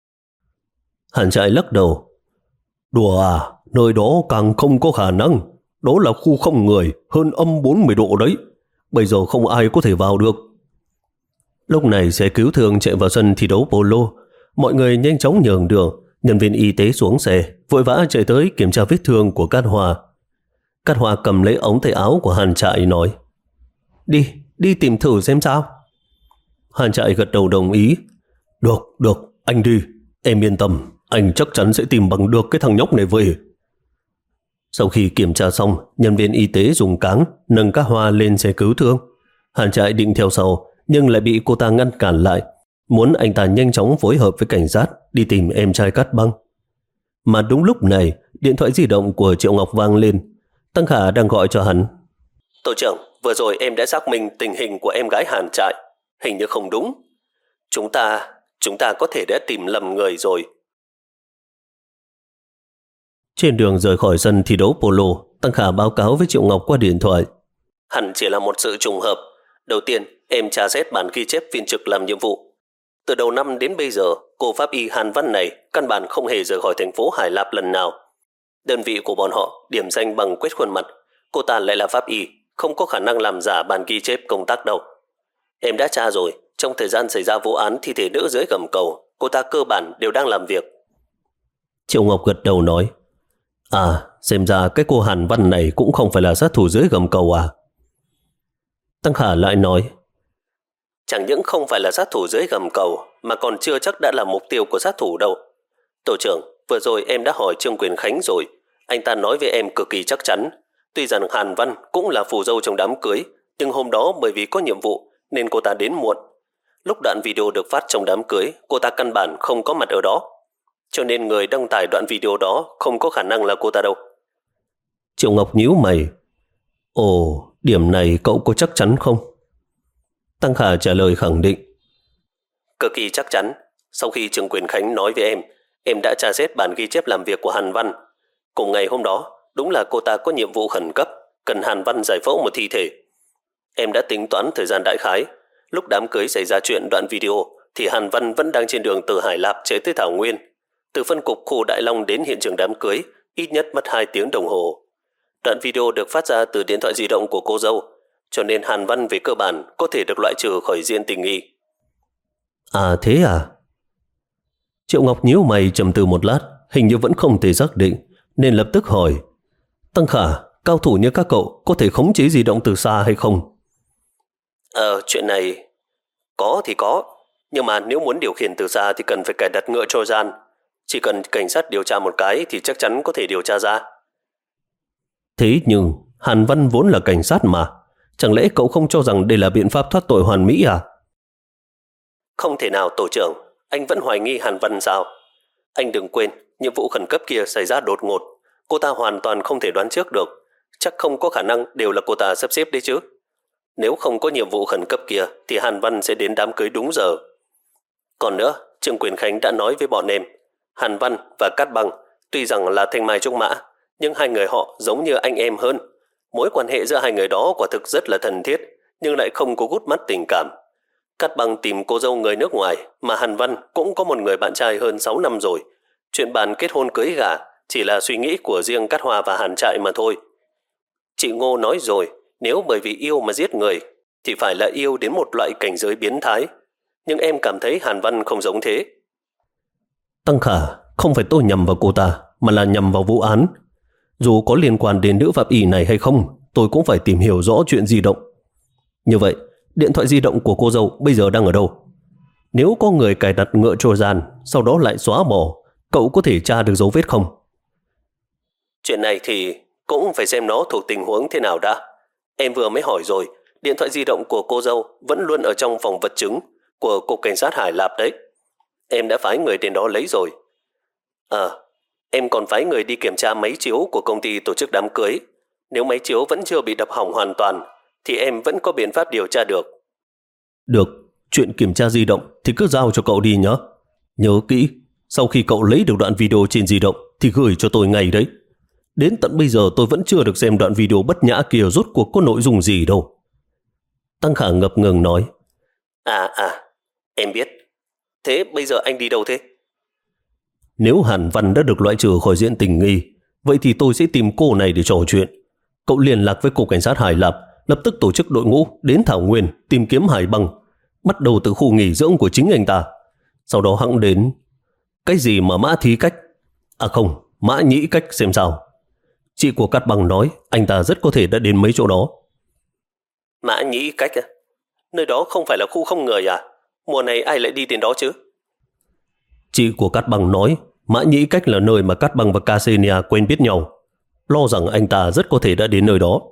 Hàn Trại lắc đầu: Đùa à, nơi đó càng không có khả năng. Đó là khu không người, hơn âm bốn mươi độ đấy. Bây giờ không ai có thể vào được. Lúc này xe cứu thương chạy vào sân thi đấu polo. Mọi người nhanh chóng nhường đường. Nhân viên y tế xuống xe, vội vã chạy tới kiểm tra vết thương của Cát Hoa. Cát Hoa cầm lấy ống tay áo của Hàn Trại nói: Đi, đi tìm thử xem sao. Hàn Trại gật đầu đồng ý. Được, được, anh đi. Em yên tâm, anh chắc chắn sẽ tìm bằng được cái thằng nhóc này về. Sau khi kiểm tra xong, nhân viên y tế dùng cáng nâng Cát Hoa lên xe cứu thương. Hàn Trại định theo sau, nhưng lại bị cô ta ngăn cản lại, muốn anh ta nhanh chóng phối hợp với cảnh sát đi tìm em trai Cát Băng. Mà đúng lúc này, điện thoại di động của Triệu Ngọc vang lên. Tăng Khả đang gọi cho hắn: Tổ trưởng, vừa rồi em đã xác minh tình hình của em gái Hàn Trại. Hình như không đúng. Chúng ta, chúng ta có thể đã tìm lầm người rồi. Trên đường rời khỏi sân thi đấu polo, Tăng Khả báo cáo với Triệu Ngọc qua điện thoại. Hẳn chỉ là một sự trùng hợp. Đầu tiên, em tra xét bản ghi chép viên trực làm nhiệm vụ. Từ đầu năm đến bây giờ, cô pháp y Hàn Văn này căn bản không hề rời khỏi thành phố Hải Lạp lần nào. Đơn vị của bọn họ điểm danh bằng quét khuôn mặt. Cô ta lại là pháp y, không có khả năng làm giả bản ghi chép công tác đâu. Em đã tra rồi, trong thời gian xảy ra vụ án thi thể nữ dưới gầm cầu, cô ta cơ bản đều đang làm việc. Triệu Ngọc gật đầu nói, à, xem ra cái cô Hàn Văn này cũng không phải là sát thủ dưới gầm cầu à? Tăng Khả lại nói, chẳng những không phải là sát thủ dưới gầm cầu, mà còn chưa chắc đã là mục tiêu của sát thủ đâu. Tổ trưởng, vừa rồi em đã hỏi Trương Quyền Khánh rồi, anh ta nói với em cực kỳ chắc chắn. Tuy rằng Hàn Văn cũng là phù dâu trong đám cưới, nhưng hôm đó bởi vì có nhiệm vụ nên cô ta đến muộn. Lúc đoạn video được phát trong đám cưới, cô ta căn bản không có mặt ở đó. Cho nên người đăng tải đoạn video đó không có khả năng là cô ta đâu. Triệu Ngọc nhíu mày. Ồ, điểm này cậu có chắc chắn không? Tăng Khả trả lời khẳng định. Cực kỳ chắc chắn. Sau khi Trương Quyền Khánh nói với em, em đã tra xét bản ghi chép làm việc của Hàn Văn. Cùng ngày hôm đó, đúng là cô ta có nhiệm vụ khẩn cấp, cần Hàn Văn giải phẫu một thi thể. Em đã tính toán thời gian đại khái. Lúc đám cưới xảy ra chuyện đoạn video, thì Hàn Văn vẫn đang trên đường từ Hải Lạp chạy tới Thảo Nguyên. Từ phân cục khu Đại Long đến hiện trường đám cưới, ít nhất mất hai tiếng đồng hồ. Đoạn video được phát ra từ điện thoại di động của cô dâu, cho nên Hàn Văn về cơ bản có thể được loại trừ khỏi diện tình nghi. À thế à? Triệu Ngọc nhíu mày trầm tư một lát, hình như vẫn không thể xác định, nên lập tức hỏi, Tăng Khả, cao thủ như các cậu có thể khống chế di động từ xa hay không? Ờ, chuyện này có thì có, nhưng mà nếu muốn điều khiển từ xa thì cần phải cài đặt ngựa Trojan. Chỉ cần cảnh sát điều tra một cái thì chắc chắn có thể điều tra ra. Thế nhưng Hàn Văn vốn là cảnh sát mà, chẳng lẽ cậu không cho rằng đây là biện pháp thoát tội hoàn mỹ à? Không thể nào tổ trưởng, anh vẫn hoài nghi Hàn Văn sao? Anh đừng quên, nhiệm vụ khẩn cấp kia xảy ra đột ngột, cô ta hoàn toàn không thể đoán trước được, chắc không có khả năng đều là cô ta sắp xếp đấy chứ. Nếu không có nhiệm vụ khẩn cấp kia thì Hàn Văn sẽ đến đám cưới đúng giờ. Còn nữa, Trương Quyền Khánh đã nói với bọn em, Hàn Văn và Cát Băng tuy rằng là thanh mai trúc mã, nhưng hai người họ giống như anh em hơn. Mối quan hệ giữa hai người đó quả thực rất là thân thiết, nhưng lại không có gút mắt tình cảm. Cát Băng tìm cô dâu người nước ngoài, mà Hàn Văn cũng có một người bạn trai hơn sáu năm rồi. Chuyện bàn kết hôn cưới gả chỉ là suy nghĩ của riêng Cát Hoa và Hàn Trại mà thôi. Chị Ngô nói rồi, nếu bởi vì yêu mà giết người, thì phải là yêu đến một loại cảnh giới biến thái. Nhưng em cảm thấy Hàn Văn không giống thế. Tăng Khả, không phải tôi nhầm vào cô ta, mà là nhầm vào vụ án. Dù có liên quan đến nữ pháp y này hay không, tôi cũng phải tìm hiểu rõ chuyện di động. Như vậy, điện thoại di động của cô dâu bây giờ đang ở đâu? Nếu có người cài đặt ngựa Trojan, sau đó lại xóa bỏ, cậu có thể tra được dấu vết không? Chuyện này thì cũng phải xem nó thuộc tình huống thế nào đã. Em vừa mới hỏi rồi, điện thoại di động của cô dâu vẫn luôn ở trong phòng vật chứng của Cục Cảnh sát Hải Lạp đấy. Em đã phái người đến đó lấy rồi. À, em còn phái người đi kiểm tra máy chiếu của công ty tổ chức đám cưới. Nếu máy chiếu vẫn chưa bị đập hỏng hoàn toàn, thì em vẫn có biện pháp điều tra được. Được, chuyện kiểm tra di động thì cứ giao cho cậu đi nhé. Nhớ kỹ, sau khi cậu lấy được đoạn video trên di động thì gửi cho tôi ngay đấy. Đến tận bây giờ tôi vẫn chưa được xem đoạn video bất nhã kia rốt cuộc có nội dung gì đâu. Tăng Khả ngập ngừng nói. À à, em biết. Thế bây giờ anh đi đâu thế? Nếu Hàn Văn đã được loại trừ khỏi diện tình nghi, vậy thì tôi sẽ tìm cô này để trò chuyện. Cậu liên lạc với Cục Cảnh sát Hải Lạp, lập tức tổ chức đội ngũ đến Thảo Nguyên tìm kiếm Hải Băng, bắt đầu từ khu nghỉ dưỡng của chính anh ta. Sau đó hẵng đến cái gì mà Mã Thí Cách, à không, Mã Nhĩ Cách xem sao. Chị của Cát Băng nói anh ta rất có thể đã đến mấy chỗ đó. Mã Nhĩ Cách à? Nơi đó không phải là khu không người à? Mùa này ai lại đi đến đó chứ? Chị của Cát Băng nói Mã Nhĩ Cách là nơi mà Cát Băng và Ksenia quen biết nhau. Lo rằng anh ta rất có thể đã đến nơi đó.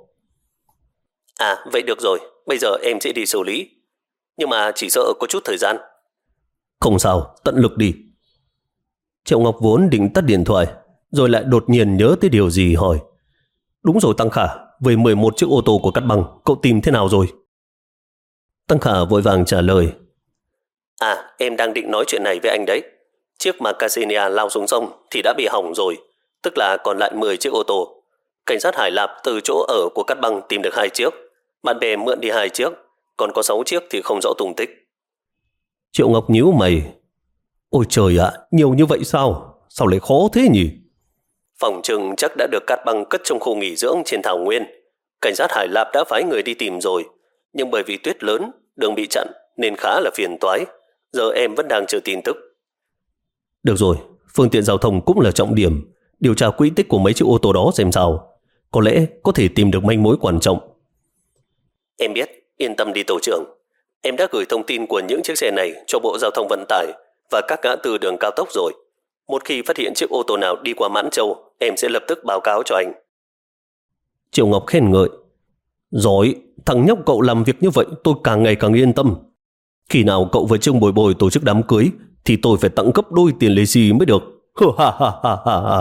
À vậy được rồi, bây giờ em sẽ đi xử lý. Nhưng mà chỉ sợ có chút thời gian. Không sao, tận lực đi. Triệu Ngọc vốn định tắt điện thoại, rồi lại đột nhiên nhớ tới điều gì hỏi. Đúng rồi Tăng Khả, về mười một chiếc ô tô của Cát Băng, cậu tìm thế nào rồi? Tăng Khả vội vàng trả lời. À, em đang định nói chuyện này với anh đấy. Chiếc mà Cassinia lao xuống sông thì đã bị hỏng rồi, tức là còn lại mười chiếc ô tô. Cảnh sát Hải Lạp từ chỗ ở của Cát Băng tìm được hai chiếc, bạn bè mượn đi hai chiếc, còn có sáu chiếc thì không rõ tung tích. Triệu Ngọc nhíu mày. Ôi trời ạ, nhiều như vậy sao? Sao lại khó thế nhỉ? Phòng trừng chắc đã được Cát Băng cất trong khu nghỉ dưỡng trên thảo nguyên. Cảnh sát Hải Lạp đã phái người đi tìm rồi, nhưng bởi vì tuyết lớn, đường bị chặn nên khá là phiền toái. Giờ em vẫn đang chờ tin tức. Được rồi, phương tiện giao thông cũng là trọng điểm. Điều tra quỹ tích của mấy chiếc ô tô đó xem sao. Có lẽ có thể tìm được manh mối quan trọng. Em biết, yên tâm đi tổ trưởng. Em đã gửi thông tin của những chiếc xe này cho Bộ Giao thông Vận tải và các ngã tư đường cao tốc rồi. Một khi phát hiện chiếc ô tô nào đi qua Mãn Châu, em sẽ lập tức báo cáo cho anh. Triệu Ngọc khen ngợi. Giỏi, thằng nhóc cậu làm việc như vậy tôi càng ngày càng yên tâm. Khi nào cậu với Trương Bồi Bồi tổ chức đám cưới thì tôi phải tặng gấp đôi tiền lì xì mới được. Ha ha ha ha ha.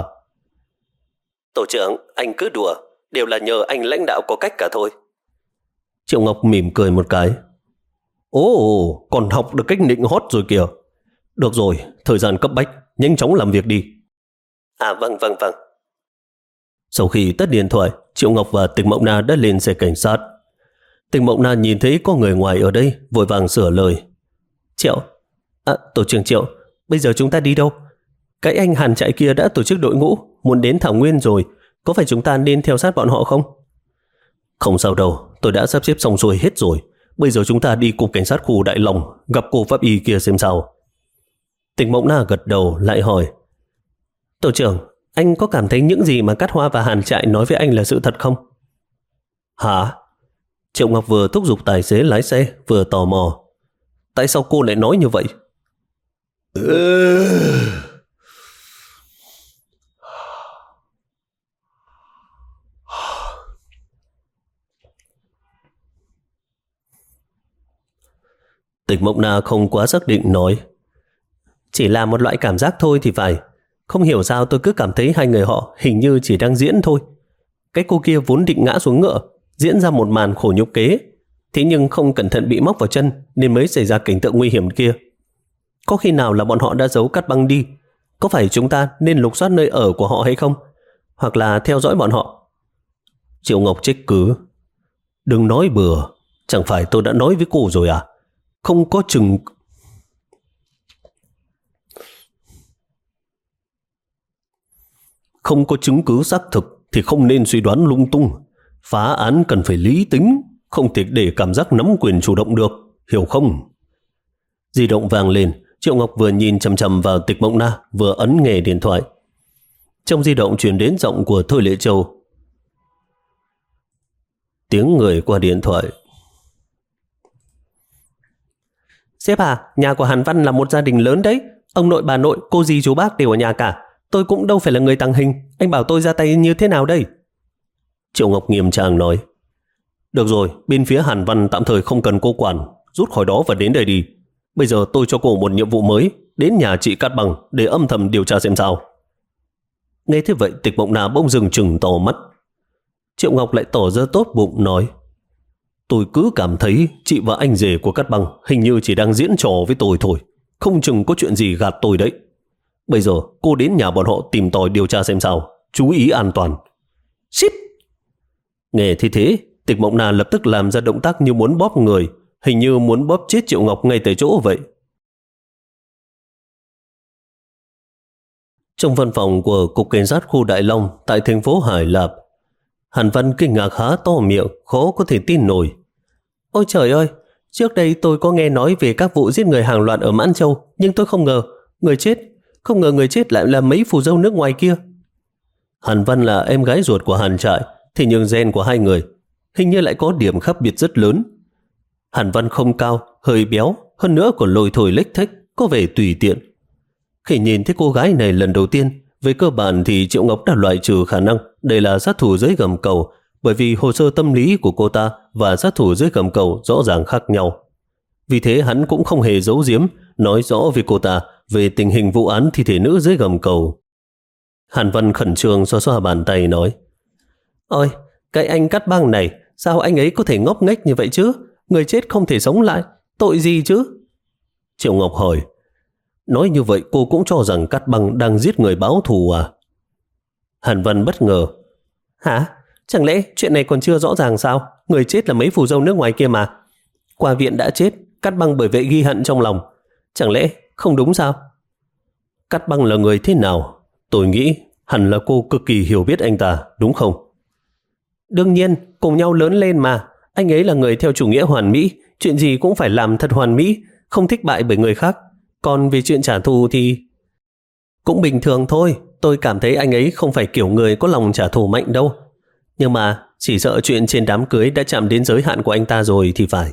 Tổ trưởng, anh cứ đùa, đều là nhờ anh lãnh đạo có cách cả thôi. Triệu Ngọc mỉm cười một cái. Ồ, còn học được cách nịnh hót rồi kìa. Được rồi, thời gian cấp bách, nhanh chóng làm việc đi. À vâng vâng vâng. Sau khi tắt điện thoại, Triệu Ngọc và Tịch Mộng Na đã lên xe cảnh sát. Tịch Mộng Na nhìn thấy có người ngoài ở đây, vội vàng sửa lời. Triệu, à, tổ trưởng Triệu, bây giờ chúng ta đi đâu? Cái anh Hàn Trại kia đã tổ chức đội ngũ, muốn đến Thảo Nguyên rồi, có phải chúng ta nên theo sát bọn họ không? Không sao đâu, tôi đã sắp xếp xong xuôi hết rồi. Bây giờ chúng ta đi cục cảnh sát khu Đại Long, gặp cô pháp y kia xem sao. Tịch Mộng Na gật đầu lại hỏi. Tổ trưởng, anh có cảm thấy những gì mà Cát Hoa và Hàn Trại nói với anh là sự thật không? Hả? Triệu Ngọc vừa thúc giục tài xế lái xe, vừa tò mò. Tại sao cô lại nói như vậy? Tịch Mộng Na không quá xác định nói. Chỉ là một loại cảm giác thôi thì phải. Không hiểu sao tôi cứ cảm thấy hai người họ hình như chỉ đang diễn thôi. Cái cô kia vốn định ngã xuống ngựa, diễn ra một màn khổ nhục kế. Thế nhưng không cẩn thận bị móc vào chân nên mới xảy ra cảnh tượng nguy hiểm kia. Có khi nào là bọn họ đã giấu Cát Băng đi? Có phải chúng ta nên lục soát nơi ở của họ hay không? Hoặc là theo dõi bọn họ? Triệu Ngọc trách cứ. Đừng nói bừa. Chẳng phải tôi đã nói với cô rồi à? Không có chừng... Không có chứng cứ xác thực thì không nên suy đoán lung tung. Phá án cần phải lý tính, không thể để cảm giác nắm quyền chủ động được, hiểu không? Di động vang lên, Triệu Ngọc vừa nhìn chằm chằm vào Tịch Mộng Na, vừa ấn nghe điện thoại. Trong di động truyền đến giọng của Thôi Lệ Châu. Tiếng người qua điện thoại. Sếp à, nhà của Hàn Văn là một gia đình lớn đấy. Ông nội, bà nội, cô dì, chú bác đều ở nhà cả. Tôi cũng đâu phải là người tàng hình. Anh bảo tôi ra tay như thế nào đây? Triệu Ngọc nghiêm trang nói. Được rồi, bên phía Hàn Văn tạm thời không cần cô quản. Rút khỏi đó và đến đây đi. Bây giờ tôi cho cô một nhiệm vụ mới. Đến nhà chị Cát Băng để âm thầm điều tra xem sao. Nghe thế vậy Tịch Mộng Na bỗng dừng trừng to mắt. Triệu Ngọc lại tỏ ra tốt bụng nói. Tôi cứ cảm thấy chị và anh rể của Cát Băng hình như chỉ đang diễn trò với tôi thôi. Không chừng có chuyện gì gạt tôi đấy. Bây giờ cô đến nhà bọn họ tìm tòi điều tra xem sao. Chú ý an toàn. Shit! Nghe thế thế, Tịch Mộng Na lập tức làm ra động tác như muốn bóp người, hình như muốn bóp chết Triệu Ngọc ngay tại chỗ vậy. Trong văn phòng của Cục Cảnh sát khu Đại Long tại thành phố Hải Lạp, Hàn Văn kinh ngạc há to miệng, khó có thể tin nổi. Ôi trời ơi, trước đây tôi có nghe nói về các vụ giết người hàng loạt ở Mãn Châu, nhưng tôi không ngờ người chết, không ngờ người chết lại là mấy phù dâu nước ngoài kia. Hàn Văn là em gái ruột của Hàn Trại, thì nhưng gen của hai người hình như lại có điểm khác biệt rất lớn. Hàn Văn không cao, hơi béo, hơn nữa còn lôi thôi lếch thếch, có vẻ tùy tiện. Khi nhìn thấy cô gái này lần đầu tiên, về cơ bản thì Triệu Ngọc đã loại trừ khả năng đây là sát thủ dưới gầm cầu, bởi vì hồ sơ tâm lý của cô ta và sát thủ dưới gầm cầu rõ ràng khác nhau. Vì thế hắn cũng không hề giấu giếm, nói rõ với cô ta về tình hình vụ án thi thể nữ dưới gầm cầu. Hàn Văn khẩn trương xoa xoa bàn tay nói. Ôi, Cái anh Cát Băng này, sao anh ấy có thể ngốc nghếch như vậy chứ? Người chết không thể sống lại, tội gì chứ? Triệu Ngọc hỏi. Nói như vậy cô cũng cho rằng Cát Băng đang giết người báo thù à? Hàn Vân bất ngờ. Hả? Chẳng lẽ chuyện này còn chưa rõ ràng sao? Người chết là mấy phù dâu nước ngoài kia mà. Qua viện đã chết, Cát Băng bởi vậy ghi hận trong lòng. Chẳng lẽ không đúng sao? Cát Băng là người thế nào? Tôi nghĩ hẳn là cô cực kỳ hiểu biết anh ta, đúng không? Đương nhiên, cùng nhau lớn lên mà. Anh ấy là người theo chủ nghĩa hoàn mỹ, chuyện gì cũng phải làm thật hoàn mỹ, không thích bại bởi người khác. Còn về chuyện trả thù thì cũng bình thường thôi. Tôi cảm thấy anh ấy không phải kiểu người có lòng trả thù mạnh đâu. Nhưng mà chỉ sợ chuyện trên đám cưới đã chạm đến giới hạn của anh ta rồi thì phải.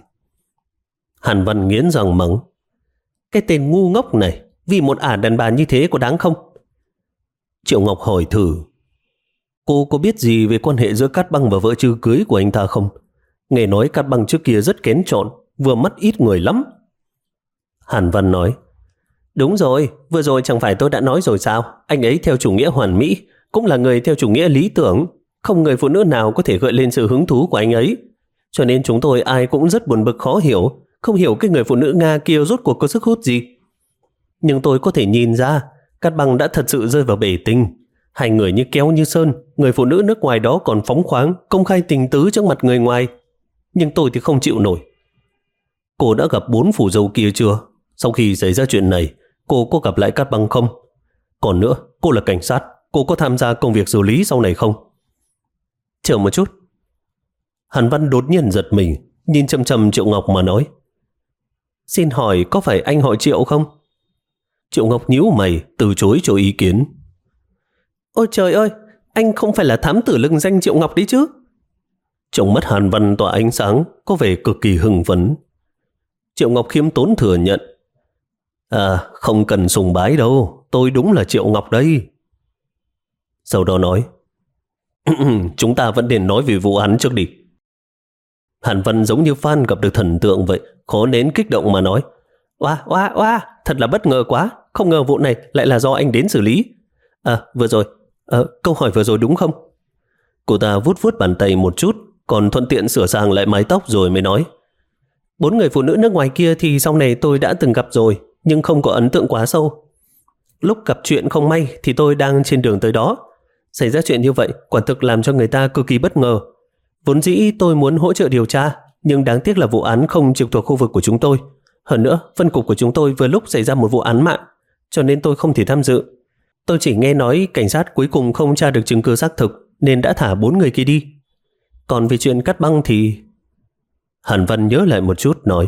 Hàn Văn nghiến răng mắng. Cái tên ngu ngốc này, vì một ả đàn bà như thế có đáng không? Triệu Ngọc hỏi thử. Cô có biết gì về quan hệ giữa Cát Băng và vợ chư cưới của anh ta không? Nghe nói Cát Băng trước kia rất kén chọn, vừa mắt ít người lắm. Hàn Văn nói. Đúng rồi, vừa rồi chẳng phải tôi đã nói rồi sao? Anh ấy theo chủ nghĩa hoàn mỹ, cũng là người theo chủ nghĩa lý tưởng. Không người phụ nữ nào có thể gợi lên sự hứng thú của anh ấy. Cho nên chúng tôi ai cũng rất buồn bực khó hiểu, không hiểu cái người phụ nữ Nga kia rốt cuộc có sức hút gì. Nhưng tôi có thể nhìn ra, Cát Băng đã thật sự rơi vào bể tình. Hai người như kéo như sơn, người phụ nữ nước ngoài đó còn phóng khoáng, công khai tình tứ trước mặt người ngoài. Nhưng tôi thì không chịu nổi. Cô đã gặp bốn phù dâu kia chưa? Sau khi xảy ra chuyện này, cô có gặp lại Cát Băng không? Còn nữa, cô là cảnh sát, cô có tham gia công việc xử lý sau này không? Chờ một chút. Hàn Văn đột nhiên giật mình, nhìn chăm chăm Triệu Ngọc mà nói. Xin hỏi có phải anh họ Triệu không? Triệu Ngọc nhíu mày, từ chối cho ý kiến. Ôi trời ơi, anh không phải là thám tử lừng danh Triệu Ngọc đấy chứ? Trong mắt Hàn Văn tỏa ánh sáng, có vẻ cực kỳ hưng phấn. Triệu Ngọc khiêm tốn thừa nhận. À, không cần sùng bái đâu, tôi đúng là Triệu Ngọc đây. Sau đó nói. Chúng ta vẫn nên nói về vụ án trước đi. Hàn Văn giống như fan gặp được thần tượng vậy, khó nén kích động mà nói. Oa, oa, oa, thật là bất ngờ quá, không ngờ vụ này lại là do anh đến xử lý. À, vừa rồi, à, câu hỏi vừa rồi đúng không? Cô ta vuốt vuốt bàn tay một chút, còn thuận tiện sửa sang lại mái tóc rồi mới nói. Bốn người phụ nữ nước ngoài kia thì sau này tôi đã từng gặp rồi, nhưng không có ấn tượng quá sâu. Lúc gặp chuyện không may thì tôi đang trên đường tới đó. Xảy ra chuyện như vậy quả thực làm cho người ta cực kỳ bất ngờ. Vốn dĩ tôi muốn hỗ trợ điều tra, nhưng đáng tiếc là vụ án không trực thuộc khu vực của chúng tôi. Hơn nữa, phân cục của chúng tôi vừa lúc xảy ra một vụ án mạng, cho nên tôi không thể tham dự. Tôi chỉ nghe nói cảnh sát cuối cùng không tra được chứng cứ xác thực nên đã thả bốn người kia đi. Còn về chuyện Cát Băng thì... Hàn Văn nhớ lại một chút nói.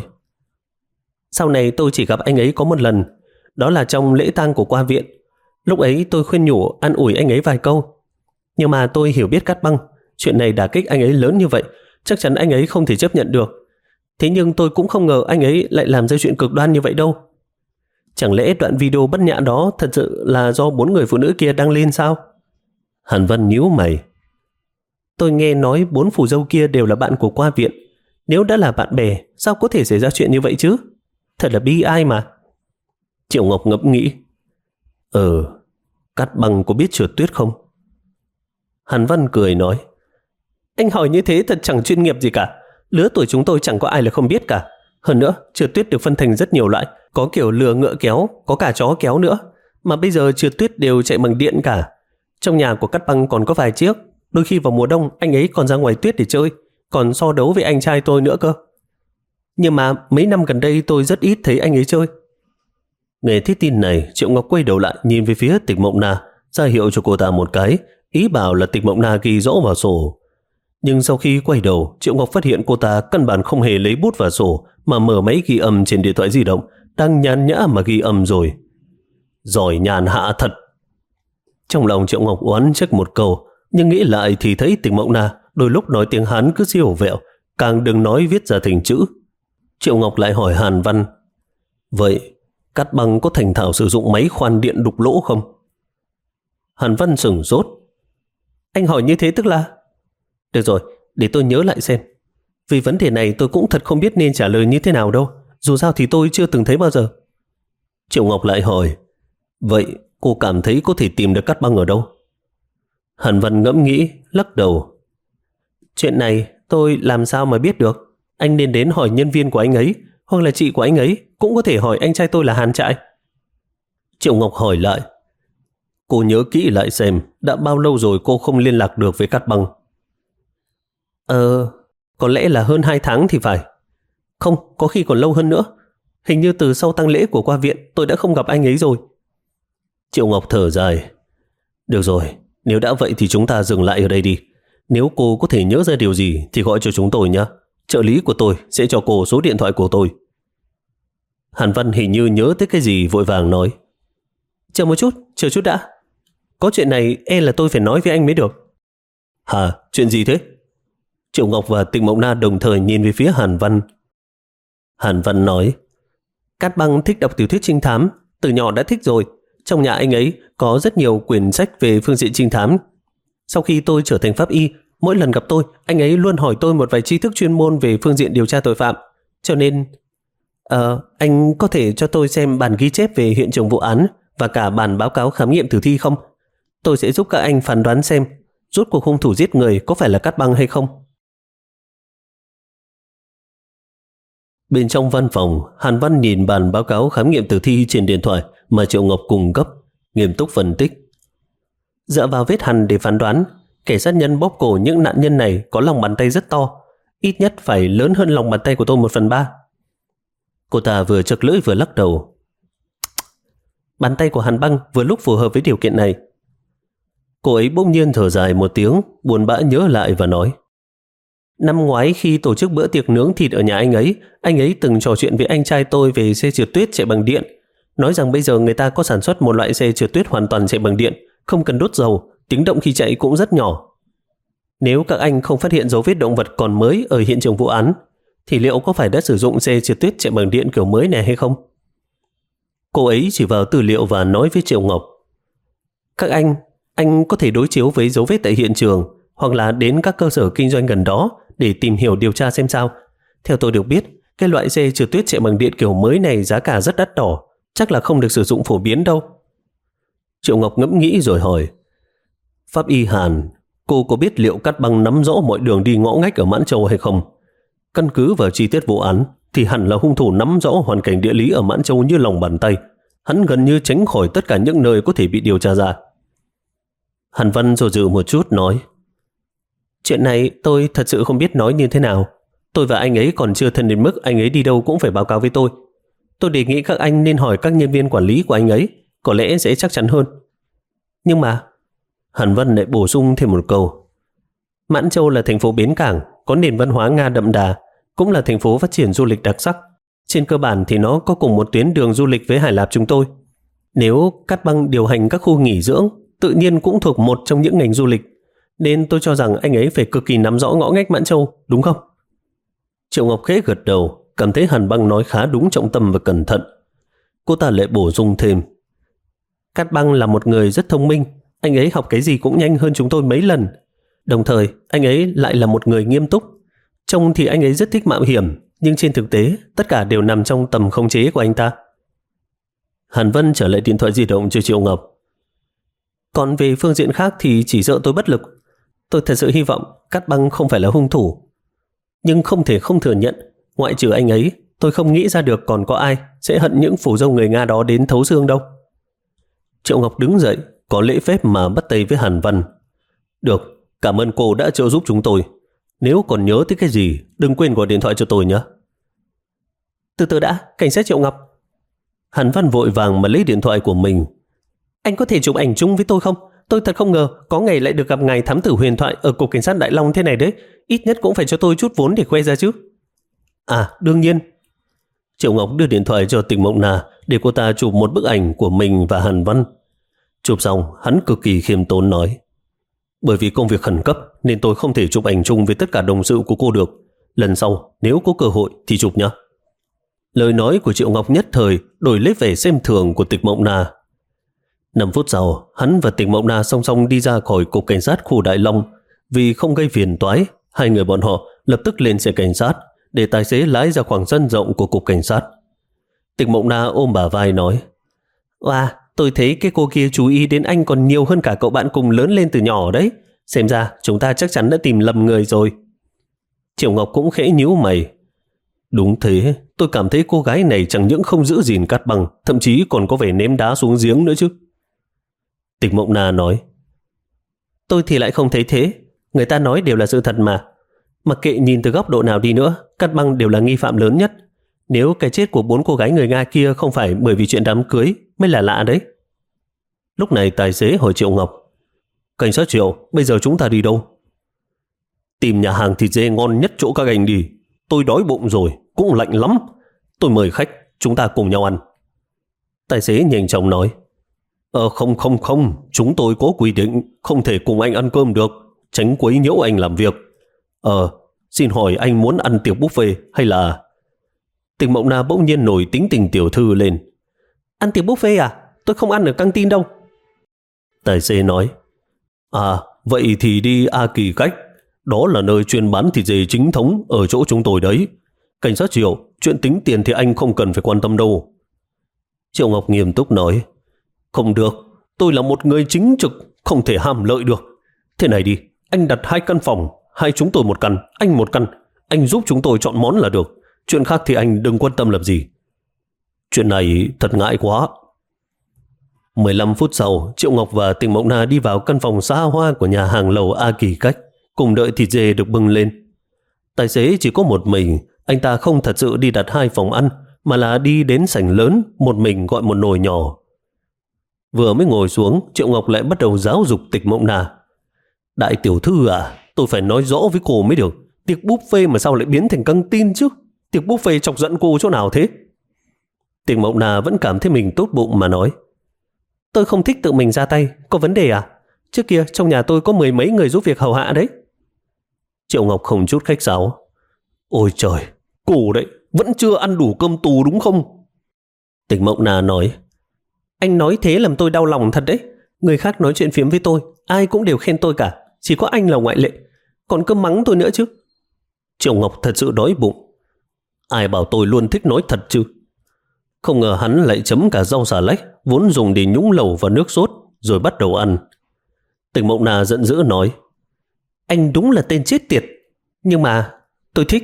Sau này tôi chỉ gặp anh ấy có một lần, đó là trong lễ tang của qua viện. Lúc ấy tôi khuyên nhủ an ủi anh ấy vài câu. Nhưng mà tôi hiểu biết Cát Băng, chuyện này đả kích anh ấy lớn như vậy, chắc chắn anh ấy không thể chấp nhận được. Thế nhưng tôi cũng không ngờ anh ấy lại làm ra chuyện cực đoan như vậy đâu. Chẳng lẽ đoạn video bất nhã đó thật sự là do bốn người phụ nữ kia đăng lên sao? Hàn Văn nhíu mày. Tôi nghe nói bốn phù dâu kia đều là bạn của qua viện. Nếu đã là bạn bè, sao có thể xảy ra chuyện như vậy chứ? Thật là bi ai mà. Triệu Ngọc ngẫm nghĩ. Ờ, Cát Băng có biết trượt tuyết không? Hàn Văn cười nói. Anh hỏi như thế thật chẳng chuyên nghiệp gì cả. Lứa tuổi chúng tôi chẳng có ai là không biết cả. Hơn nữa, trượt tuyết được phân thành rất nhiều loại. Có kiểu lừa ngựa kéo, có cả chó kéo nữa. Mà bây giờ trượt tuyết đều chạy bằng điện cả. Trong nhà của Cát Băng còn có vài chiếc. Đôi khi vào mùa đông anh ấy còn ra ngoài tuyết để chơi, còn so đấu với anh trai tôi nữa cơ. Nhưng mà mấy năm gần đây tôi rất ít thấy anh ấy chơi. Nghe thấy tin này, Triệu Ngọc quay đầu lại nhìn về phía Tịch Mộng Na, ra hiệu cho cô ta một cái, ý bảo là Tịch Mộng Na ghi rõ vào sổ. Nhưng sau khi quay đầu, Triệu Ngọc phát hiện cô ta căn bản không hề lấy bút và sổ, mà mở máy ghi âm trên điện thoại di động, đang nhàn nhã mà ghi âm rồi. Giỏi nhàn hạ thật. Trong lòng Triệu Ngọc oán trách một câu, nhưng nghĩ lại thì thấy Tịch Mộng Na đôi lúc nói tiếng Hán cứ siêu vẹo, càng đừng nói viết ra thành chữ. Triệu Ngọc lại hỏi Hàn Văn. Vậy Cát Băng có thành thạo sử dụng máy khoan điện đục lỗ không? Hàn Văn sửng sốt. Anh hỏi như thế tức là... Được rồi, để tôi nhớ lại xem. Vì vấn đề này tôi cũng thật không biết nên trả lời như thế nào đâu. Dù sao thì tôi chưa từng thấy bao giờ. Triệu Ngọc lại hỏi. Vậy cô cảm thấy có thể tìm được Cát Băng ở đâu? Hàn Văn ngẫm nghĩ, lắc đầu. Chuyện này tôi làm sao mà biết được? Anh nên đến hỏi nhân viên của anh ấy, hoặc là chị của anh ấy, cũng có thể hỏi anh trai tôi là Hàn Trại. Triệu Ngọc hỏi lại. Cô nhớ kỹ lại xem, đã bao lâu rồi cô không liên lạc được với Cát Băng? Ờ, có lẽ là hơn hai tháng thì phải. Không, có khi còn lâu hơn nữa. Hình như từ sau tang lễ của qua viện tôi đã không gặp anh ấy rồi. Triệu Ngọc thở dài. Được rồi, nếu đã vậy thì chúng ta dừng lại ở đây đi. Nếu cô có thể nhớ ra điều gì thì gọi cho chúng tôi nhé. Trợ lý của tôi sẽ cho cô số điện thoại của tôi. Hàn Văn hình như nhớ tới cái gì vội vàng nói. Chờ một chút, chờ chút đã. Có chuyện này e là tôi phải nói với anh mới được. Hả, chuyện gì thế? Triệu Ngọc và Tịch Mộng Na đồng thời nhìn về phía Hàn Văn. Hàn Văn nói, Cát Băng thích đọc tiểu thuyết trinh thám, từ nhỏ đã thích rồi. Trong nhà anh ấy có rất nhiều quyển sách về phương diện trinh thám. Sau khi tôi trở thành pháp y, mỗi lần gặp tôi, anh ấy luôn hỏi tôi một vài tri thức chuyên môn về phương diện điều tra tội phạm. Cho nên, uh, anh có thể cho tôi xem bản ghi chép về hiện trường vụ án và cả bản báo cáo khám nghiệm tử thi không? Tôi sẽ giúp các anh phán đoán xem rốt cuộc hung thủ giết người có phải là Cát Băng hay không. Bên trong văn phòng, Hàn Văn nhìn bản báo cáo khám nghiệm tử thi trên điện thoại mà Triệu Ngọc cung cấp, nghiêm túc phân tích. Dựa vào vết hằn để phán đoán, kẻ sát nhân bóp cổ những nạn nhân này có lòng bàn tay rất to, ít nhất phải lớn hơn lòng bàn tay của tôi một phần ba. Cô ta vừa chật lưỡi vừa lắc đầu. Bàn tay của Hàn Băng vừa lúc phù hợp với điều kiện này. Cô ấy bỗng nhiên thở dài một tiếng, buồn bã nhớ lại và nói. Năm ngoái khi tổ chức bữa tiệc nướng thịt ở nhà anh ấy, anh ấy từng trò chuyện với anh trai tôi về xe trượt tuyết chạy bằng điện. Nói rằng bây giờ người ta có sản xuất một loại xe trượt tuyết hoàn toàn chạy bằng điện, không cần đốt dầu, tiếng động khi chạy cũng rất nhỏ. Nếu các anh không phát hiện dấu vết động vật còn mới ở hiện trường vụ án, thì liệu có phải đã sử dụng xe trượt tuyết chạy bằng điện kiểu mới này hay không? Cô ấy chỉ vào tư liệu và nói với Triệu Ngọc. Các anh, anh có thể đối chiếu với dấu vết tại hiện trường, hoặc là đến các cơ sở kinh doanh gần đó để tìm hiểu điều tra xem sao. Theo tôi được biết, cái loại xe trượt tuyết chạy bằng điện kiểu mới này giá cả rất đắt đỏ, chắc là không được sử dụng phổ biến đâu. Triệu Ngọc ngẫm nghĩ rồi hỏi. Pháp y Hàn, cô có biết liệu Cát Băng nắm rõ mọi đường đi ngõ ngách ở Mãn Châu hay không? Căn cứ vào chi tiết vụ án thì hẳn là hung thủ nắm rõ hoàn cảnh địa lý ở Mãn Châu như lòng bàn tay. Hắn gần như tránh khỏi tất cả những nơi có thể bị điều tra ra. Hàn Văn rồi dự một chút nói. Chuyện này tôi thật sự không biết nói như thế nào. Tôi và anh ấy còn chưa thân đến mức anh ấy đi đâu cũng phải báo cáo với tôi. Tôi đề nghị các anh nên hỏi các nhân viên quản lý của anh ấy, có lẽ sẽ chắc chắn hơn. Nhưng mà, Hàn Văn lại bổ sung thêm một câu. Mãn Châu là thành phố bến cảng, có nền văn hóa Nga đậm đà, cũng là thành phố phát triển du lịch đặc sắc. Trên cơ bản thì nó có cùng một tuyến đường du lịch với Hải Lạp chúng tôi. Nếu Cát Băng điều hành các khu nghỉ dưỡng, tự nhiên cũng thuộc một trong những ngành du lịch, nên tôi cho rằng anh ấy phải cực kỳ nắm rõ ngõ ngách Mãn Châu, đúng không? Triệu Ngọc khẽ gật đầu, cảm thấy Hàn Băng nói khá đúng trọng tâm và cẩn thận. Cô ta lại bổ sung thêm. Cát Băng là một người rất thông minh, anh ấy học cái gì cũng nhanh hơn chúng tôi mấy lần. Đồng thời, anh ấy lại là một người nghiêm túc. Trông thì anh ấy rất thích mạo hiểm, nhưng trên thực tế, tất cả đều nằm trong tầm khống chế của anh ta. Hàn Vân trở lại điện thoại di động cho Triệu Ngọc. Còn về phương diện khác thì chỉ sợ tôi bất lực. Tôi thật sự hy vọng Cát Băng không phải là hung thủ. Nhưng không thể không thừa nhận, ngoại trừ anh ấy, tôi không nghĩ ra được còn có ai sẽ hận những phù dâu người Nga đó đến thấu xương đâu. Triệu Ngọc đứng dậy, có lễ phép mà bắt tay với Hàn Văn. Được, cảm ơn cô đã trợ giúp chúng tôi. Nếu còn nhớ tới cái gì, đừng quên gọi điện thoại cho tôi nhé. Từ từ đã, cảnh sát Triệu Ngọc. Hàn Văn vội vàng mà lấy điện thoại của mình. Anh có thể chụp ảnh chung với tôi không? Tôi thật không ngờ có ngày lại được gặp ngài thám tử huyền thoại ở cục cảnh sát Đại Long thế này đấy. Ít nhất cũng phải cho tôi chút vốn để khoe ra chứ. À, đương nhiên. Triệu Ngọc đưa điện thoại cho Tịch Mộng Na để cô ta chụp một bức ảnh của mình và Hàn Văn. Chụp xong, hắn cực kỳ khiêm tốn nói. Bởi vì công việc khẩn cấp nên tôi không thể chụp ảnh chung với tất cả đồng sự của cô được. Lần sau, nếu có cơ hội thì chụp nhé. Lời nói của Triệu Ngọc nhất thời đổi lấy vẻ xem thường của Tịch Mộng Na. Năm phút sau, hắn và Tịch Mộng Na song song đi ra khỏi cục cảnh sát khu Đại Long. Vì không gây phiền toái, hai người bọn họ lập tức lên xe cảnh sát để tài xế lái ra khoảng sân rộng của cục cảnh sát. Tịch Mộng Na ôm bả vai nói. Wow, tôi thấy cái cô kia chú ý đến anh còn nhiều hơn cả cậu bạn cùng lớn lên từ nhỏ đấy. Xem ra chúng ta chắc chắn đã tìm lầm người rồi. Triệu Ngọc cũng khẽ nhíu mày. Đúng thế, tôi cảm thấy cô gái này chẳng những không giữ gìn Cát Băng, thậm chí còn có vẻ ném đá xuống giếng nữa chứ. Tịch Mộng Na nói. Tôi thì lại không thấy thế. Người ta nói đều là sự thật mà. Mặc kệ nhìn từ góc độ nào đi nữa, Cát Băng đều là nghi phạm lớn nhất. Nếu cái chết của bốn cô gái người Nga kia không phải bởi vì chuyện đám cưới mới là lạ đấy. Lúc này tài xế hỏi Triệu Ngọc. Cảnh sát Triệu, bây giờ chúng ta đi đâu? Tìm nhà hàng thịt dê ngon nhất chỗ các anh đi. Tôi đói bụng rồi, cũng lạnh lắm. Tôi mời khách, chúng ta cùng nhau ăn. Tài xế nhanh chóng nói. Ờ không không không, chúng tôi có quy định không thể cùng anh ăn cơm được, tránh quấy nhiễu anh làm việc. Ờ, xin hỏi anh muốn ăn tiệc buffet hay là... Tịch Mộng Na bỗng nhiên nổi tính tình tiểu thư lên. Ăn tiệc buffet à? Tôi không ăn ở căng tin đâu. Tài xế nói. À, vậy thì đi A Kỳ Cách. Đó là nơi chuyên bán thịt dê chính thống ở chỗ chúng tôi đấy. Cảnh sát Triệu, chuyện tính tiền thì anh không cần phải quan tâm đâu. Triệu Ngọc nghiêm túc nói. Không được, tôi là một người chính trực, không thể ham lợi được. Thế này đi, anh đặt hai căn phòng, hai chúng tôi một căn, anh một căn. Anh giúp chúng tôi chọn món là được. Chuyện khác thì anh đừng quan tâm làm gì. Chuyện này thật ngại quá. mười lăm phút sau, Triệu Ngọc và Tịch Mộng Na đi vào căn phòng xa hoa của nhà hàng lầu A Kỳ Cách, cùng đợi thịt dê được bưng lên. Tài xế chỉ có một mình, anh ta không thật sự đi đặt hai phòng ăn, mà là đi đến sảnh lớn, một mình gọi một nồi nhỏ. Vừa mới ngồi xuống, Triệu Ngọc lại bắt đầu giáo dục Tịch Mộng Na. Đại tiểu thư à, tôi phải nói rõ với cô mới được. Tiệc buffet mà sao lại biến thành căng tin chứ? Tiệc buffet chọc giận cô chỗ nào thế? Tịch Mộng Na vẫn cảm thấy mình tốt bụng mà nói. Tôi không thích tự mình ra tay, có vấn đề à? Trước kia trong nhà tôi có mười mấy người giúp việc hầu hạ đấy. Triệu Ngọc không chút khách sáo. Ôi trời, cô đấy, vẫn chưa ăn đủ cơm tù đúng không? Tịch Mộng Na nói. Anh nói thế làm tôi đau lòng thật đấy. Người khác nói chuyện phiếm với tôi, ai cũng đều khen tôi cả, chỉ có anh là ngoại lệ. Còn cứ mắng tôi nữa chứ. Triệu Ngọc thật sự đói bụng. Ai bảo tôi luôn thích nói thật chứ? Không ngờ hắn lại chấm cả rau xà lách vốn dùng để nhúng lẩu vào nước sốt rồi bắt đầu ăn. Tịch Mộng Na giận dữ nói. Anh đúng là tên chết tiệt. Nhưng mà tôi thích.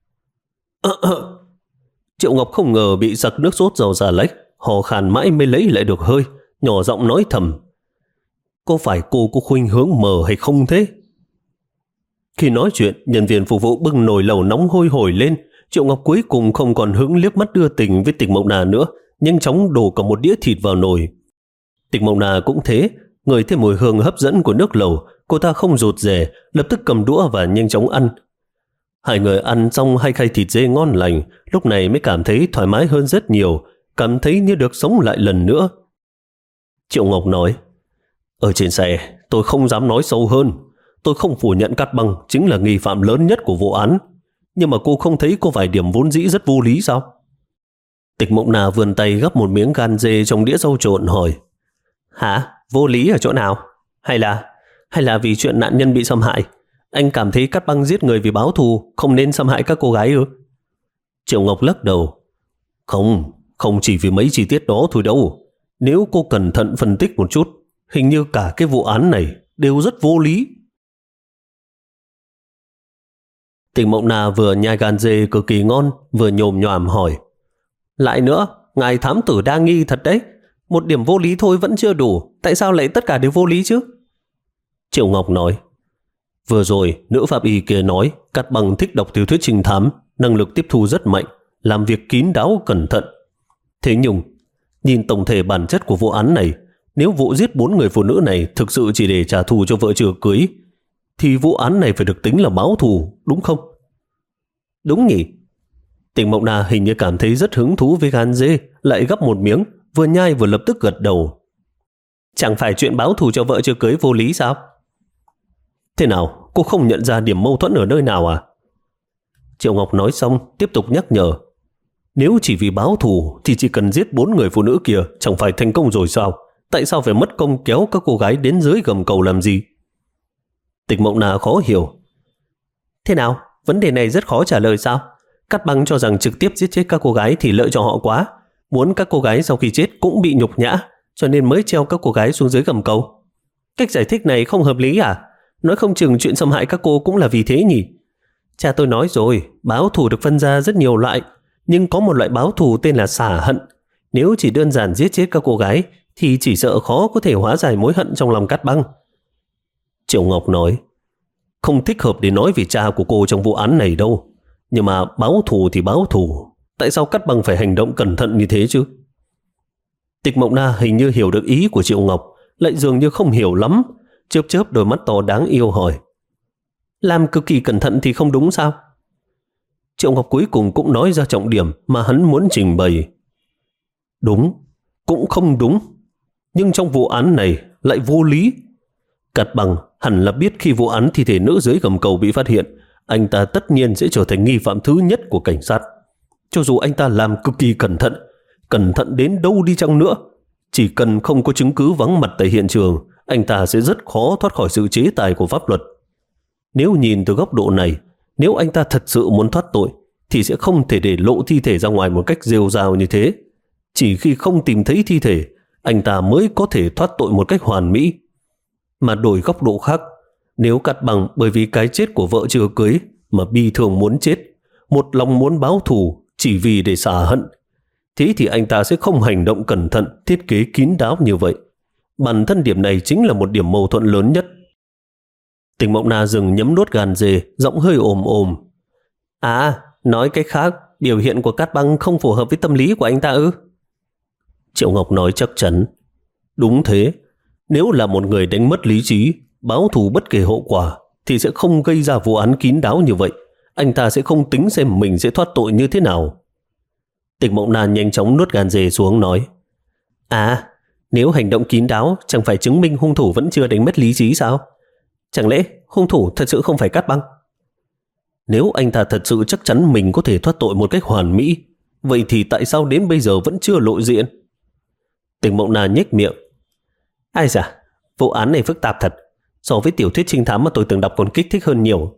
Ờ, ờ. Triệu Ngọc không ngờ bị sặc nước sốt rau xà lách, hò khàn mãi mới lấy lại được hơi, nhỏ giọng nói thầm. Có phải cô có khuynh hướng mờ hay không thế? Khi nói chuyện, nhân viên phục vụ bưng nồi lẩu nóng hôi hổi lên. Triệu Ngọc cuối cùng không còn hứng liếc mắt đưa tình với Tịch Mộng Na nữa, nhanh chóng đổ cả một đĩa thịt vào nồi. Tịch Mộng Na cũng thế, ngửi thấy mùi hương hấp dẫn của nước lẩu, cô ta không rụt rè, lập tức cầm đũa và nhanh chóng ăn. Hai người ăn xong hai khay thịt dê ngon lành, lúc này mới cảm thấy thoải mái hơn rất nhiều, cảm thấy như được sống lại lần nữa. Triệu Ngọc nói, ở trên xe tôi không dám nói sâu hơn, tôi không phủ nhận Cát Băng chính là nghi phạm lớn nhất của vụ án. Nhưng mà cô không thấy có vài điểm vốn dĩ rất vô lý sao? Tịch Mộng Na vươn tay gắp một miếng gan dê trong đĩa rau trộn hỏi. Hả? Vô lý ở chỗ nào? Hay là hay là vì chuyện nạn nhân bị xâm hại? Anh cảm thấy Cát Băng giết người vì báo thù, không nên xâm hại các cô gái ư? Triệu Ngọc lắc đầu. Không, không chỉ vì mấy chi tiết đó thôi đâu. Nếu cô cẩn thận phân tích một chút, hình như cả cái vụ án này đều rất vô lý. Tịch Mộng Na vừa nhai gan dê cực kỳ ngon, vừa nhồm nhòm hỏi. Lại nữa, ngài thám tử đa nghi thật đấy. Một điểm vô lý thôi vẫn chưa đủ, tại sao lại tất cả đều vô lý chứ? Triệu Ngọc nói. Vừa rồi, nữ pháp y kia nói Cát Băng thích đọc tiểu thuyết trinh thám, năng lực tiếp thu rất mạnh, làm việc kín đáo cẩn thận. Thế nhưng, nhìn tổng thể bản chất của vụ án này, nếu vụ giết bốn người phụ nữ này thực sự chỉ để trả thù cho vợ chưa cưới, thì vụ án này phải được tính là báo thù, đúng không? Đúng nhỉ? Tịch Mộng Na hình như cảm thấy rất hứng thú với gan dê, lại gắp một miếng, vừa nhai vừa lập tức gật đầu. Chẳng phải chuyện báo thù cho vợ chưa cưới vô lý sao? Thế nào, cô không nhận ra điểm mâu thuẫn ở nơi nào à? Triệu Ngọc nói xong, tiếp tục nhắc nhở. Nếu chỉ vì báo thù thì chỉ cần giết bốn người phụ nữ kia chẳng phải thành công rồi sao? Tại sao phải mất công kéo các cô gái đến dưới gầm cầu làm gì? Tịch Mộng Na khó hiểu. Thế nào? Vấn đề này rất khó trả lời sao? Cát Băng cho rằng trực tiếp giết chết các cô gái thì lợi cho họ quá. Muốn các cô gái sau khi chết cũng bị nhục nhã, cho nên mới treo các cô gái xuống dưới gầm cầu. Cách giải thích này không hợp lý à? Nói không chừng chuyện xâm hại các cô cũng là vì thế nhỉ? Cha tôi nói rồi, báo thù được phân ra rất nhiều loại, nhưng có một loại báo thù tên là xả hận. Nếu chỉ đơn giản giết chết các cô gái thì chỉ sợ khó có thể hóa giải mối hận trong lòng Cát Băng. Triệu Ngọc nói, không thích hợp để nói về cha của cô trong vụ án này đâu. Nhưng mà báo thù thì báo thù, tại sao Cát Băng phải hành động cẩn thận như thế chứ? Tịch Mộng Na hình như hiểu được ý của Triệu Ngọc, lại dường như không hiểu lắm, chớp chớp đôi mắt to đáng yêu hỏi, làm cực kỳ cẩn thận thì không đúng sao? Triệu Ngọc cuối cùng cũng nói ra trọng điểm mà hắn muốn trình bày. Đúng, cũng không đúng, nhưng trong vụ án này lại vô lý. Cát Băng hẳn là biết khi vụ án thi thể nữ dưới gầm cầu bị phát hiện, anh ta tất nhiên sẽ trở thành nghi phạm thứ nhất của cảnh sát. Cho dù anh ta làm cực kỳ cẩn thận, cẩn thận đến đâu đi chăng nữa, chỉ cần không có chứng cứ vắng mặt tại hiện trường, anh ta sẽ rất khó thoát khỏi sự chế tài của pháp luật. Nếu nhìn từ góc độ này, nếu anh ta thật sự muốn thoát tội, thì sẽ không thể để lộ thi thể ra ngoài một cách rêu rao như thế. Chỉ khi không tìm thấy thi thể, anh ta mới có thể thoát tội một cách hoàn mỹ. Mà đổi góc độ khác, nếu Cát Băng bởi vì cái chết của vợ chưa cưới mà bi thường muốn chết, một lòng muốn báo thù chỉ vì để xả hận, thế thì anh ta sẽ không hành động cẩn thận, thiết kế kín đáo như vậy. Bản thân điểm này chính là một điểm mâu thuẫn lớn nhất. Tịch Mộng Na dừng nhấm nuốt gan dê, giọng hơi ồm ồm. À, nói cách khác, biểu hiện của Cát Băng không phù hợp với tâm lý của anh ta ư? Triệu Ngọc nói chắc chắn. Đúng thế, nếu là một người đánh mất lý trí, báo thù bất kể hậu quả, thì sẽ không gây ra vụ án kín đáo như vậy. Anh ta sẽ không tính xem mình sẽ thoát tội như thế nào. Tịch Mộng Na nhanh chóng nuốt gan dê xuống nói. À, nếu hành động kín đáo chẳng phải chứng minh hung thủ vẫn chưa đánh mất lý trí sao? Chẳng lẽ hung thủ thật sự không phải Cát Băng? Nếu anh ta thật sự chắc chắn mình có thể thoát tội một cách hoàn mỹ, vậy thì tại sao đến bây giờ vẫn chưa lộ diện? Tịch Mộng Na nhếch miệng. Ai da, vụ án này phức tạp thật, so với tiểu thuyết trinh thám mà tôi từng đọc còn kích thích hơn nhiều.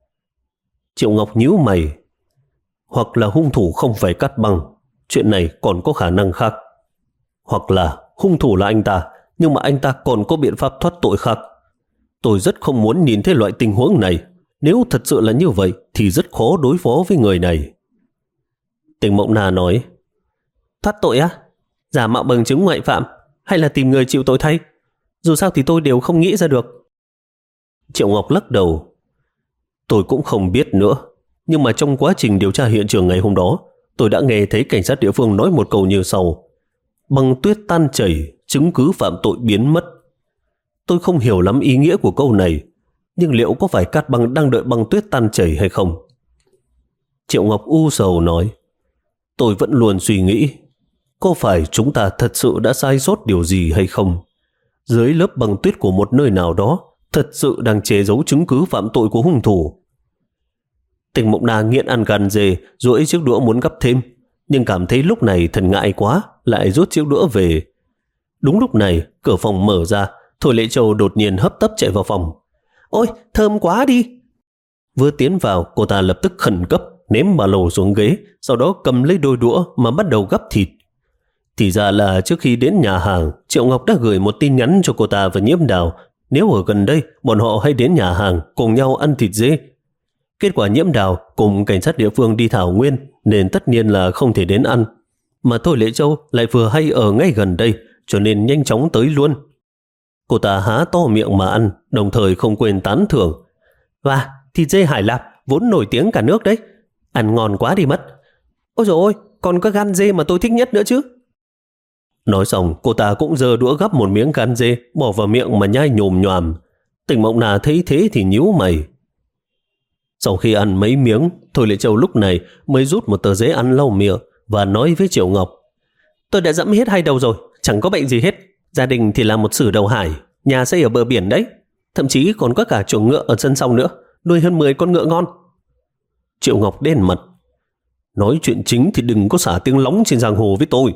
Triệu Ngọc nhíu mày. Hoặc là hung thủ không phải Cát Băng, chuyện này còn có khả năng khác. Hoặc là hung thủ là anh ta, nhưng mà anh ta còn có biện pháp thoát tội khác. Tôi rất không muốn nhìn thấy loại tình huống này. Nếu thật sự là như vậy thì rất khó đối phó với người này. Tịch Mộng Na nói. Thoát tội á? Giả mạo bằng chứng ngoại phạm hay là tìm người chịu tội thay? Dù sao thì tôi đều không nghĩ ra được. Triệu Ngọc lắc đầu. Tôi cũng không biết nữa. Nhưng mà trong quá trình điều tra hiện trường ngày hôm đó, tôi đã nghe thấy cảnh sát địa phương nói một câu như sau. Băng tuyết tan chảy, chứng cứ phạm tội biến mất. Tôi không hiểu lắm ý nghĩa của câu này, nhưng liệu có phải Cát Băng đang đợi băng tuyết tan chảy hay không? Triệu Ngọc u sầu nói. Tôi vẫn luôn suy nghĩ, có phải chúng ta thật sự đã sai sót điều gì hay không? Dưới lớp băng tuyết của một nơi nào đó thật sự đang che giấu chứng cứ phạm tội của hung thủ. Tịch Mộng Na nghiện ăn gan dê, duỗi chiếc đũa muốn gắp thêm, nhưng cảm thấy lúc này thật ngại quá, lại rút chiếc đũa về. Đúng lúc này, cửa phòng mở ra, Thôi Lệ Châu đột nhiên hấp tấp chạy vào phòng. Ôi, thơm quá đi! Vừa tiến vào, cô ta lập tức khẩn cấp ném ba lô xuống ghế, sau đó cầm lấy đôi đũa mà bắt đầu gắp thịt. Thì ra là trước khi đến nhà hàng, Triệu Ngọc đã gửi một tin nhắn cho cô ta và Nhiễm Đào. Nếu ở gần đây, bọn họ hay đến nhà hàng cùng nhau ăn thịt dê. Kết quả Nhiễm Đào cùng cảnh sát địa phương đi thảo nguyên, nên tất nhiên là không thể đến ăn. Mà Thôi Lệ Châu lại vừa hay ở ngay gần đây, cho nên nhanh chóng tới luôn. Cô ta há to miệng mà ăn, đồng thời không quên tán thưởng. Và thịt dê Hải Lạp vốn nổi tiếng cả nước đấy, ăn ngon quá đi mất. Ôi dồi ôi, còn có gan dê mà tôi thích nhất nữa chứ. Nói xong, cô ta cũng giơ đũa gắp một miếng gan dê, bỏ vào miệng mà nhai nhồm nhoàm. Tịch Mộng Na thấy thế thì nhíu mày. Sau khi ăn mấy miếng, Thôi Lệ Châu lúc này mới rút một tờ giấy ăn lau miệng và nói với Triệu Ngọc. Tôi đã dẫm hết hai đầu rồi, chẳng có bệnh gì hết. Gia đình thì là một xứ đầu hải, nhà xây ở bờ biển đấy. Thậm chí còn có cả chuồng ngựa ở sân sau nữa, nuôi hơn mười con ngựa ngon. Triệu Ngọc đen mặt. Nói chuyện chính thì đừng có xả tiếng lóng trên giang hồ với tôi.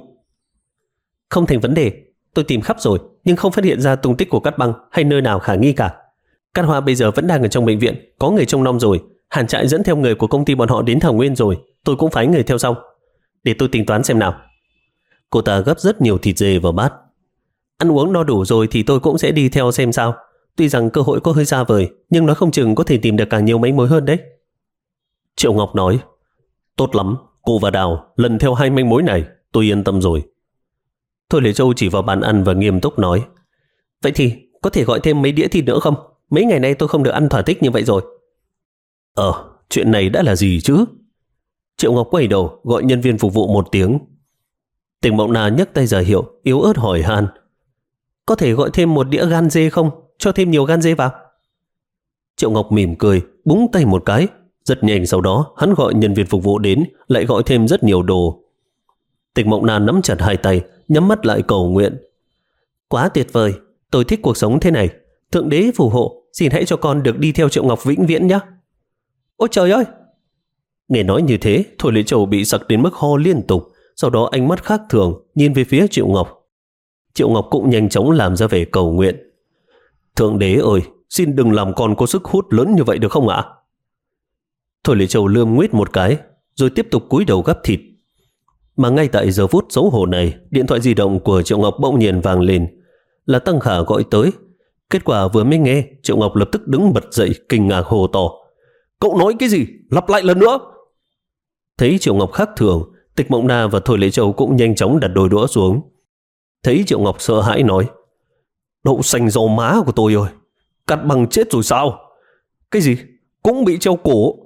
Không thành vấn đề, tôi tìm khắp rồi nhưng không phát hiện ra tung tích của Cát Băng hay nơi nào khả nghi cả. Cát Hoa bây giờ vẫn đang ở trong bệnh viện, có người trông nom rồi. Hàn Trại dẫn theo người của công ty bọn họ đến thảo nguyên rồi, tôi cũng phái người theo sau. Để tôi tính toán xem nào. Cô ta gấp rất nhiều thịt dê vào bát. Ăn uống no đủ rồi thì tôi cũng sẽ đi theo xem sao. Tuy rằng cơ hội có hơi xa vời, nhưng nó không chừng có thể tìm được càng nhiều manh mối hơn đấy. Triệu Ngọc nói, tốt lắm, cô và Đào lần theo hai manh mối này, tôi yên tâm rồi. Thôi Lệ Châu chỉ vào bàn ăn và nghiêm túc nói, vậy thì có thể gọi thêm mấy đĩa thịt nữa không? Mấy ngày nay tôi không được ăn thỏa thích như vậy rồi. Ờ, chuyện này đã là gì chứ? Triệu Ngọc quay đầu gọi nhân viên phục vụ một tiếng. Tỉnh Mộng Na nhấc tay ra hiệu, yếu ớt hỏi han, có thể gọi thêm một đĩa gan dê không? Cho thêm nhiều gan dê vào. Triệu Ngọc mỉm cười, búng tay một cái. Rất nhanh sau đó, hắn gọi nhân viên phục vụ đến, lại gọi thêm rất nhiều đồ. Tỉnh Mộng Na nắm chặt hai tay, nhắm mắt lại cầu nguyện. Quá tuyệt vời, tôi thích cuộc sống thế này. Thượng đế phù hộ, xin hãy cho con được đi theo Triệu Ngọc vĩnh viễn nhé. Ôi trời ơi! Nghe nói như thế, Thôi Lễ Châu bị sặc đến mức ho liên tục, sau đó ánh mắt khác thường nhìn về phía Triệu Ngọc. Triệu Ngọc cũng nhanh chóng làm ra vẻ cầu nguyện. Thượng đế ơi, xin đừng làm con có sức hút lớn như vậy được không ạ? Thôi Lễ Châu lườm nguyết một cái, rồi tiếp tục cúi đầu gắp thịt. Mà ngay tại giờ phút xấu hổ này, điện thoại di động của Triệu Ngọc bỗng nhiên vang lên. Là Tăng Khả gọi tới. Kết quả vừa mới nghe, Triệu Ngọc lập tức đứng bật dậy kinh ngạc hô to. Cậu nói cái gì? Lặp lại lần nữa! Thấy Triệu Ngọc khác thường, Tịch Mộng Na và Thôi Lễ Châu cũng nhanh chóng đặt đôi đũa xuống. Thấy Triệu Ngọc sợ hãi nói, đậu xanh rau má của tôi ơi, Cát Bằng chết rồi sao? Cái gì? Cũng bị treo cổ?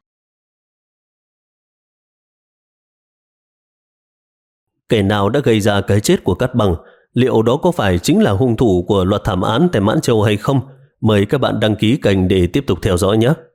Kẻ nào đã gây ra cái chết của Cát Bằng? Liệu đó có phải chính là hung thủ của loạt thảm án tại Mãn Châu hay không? Mời các bạn đăng ký kênh để tiếp tục theo dõi nhé.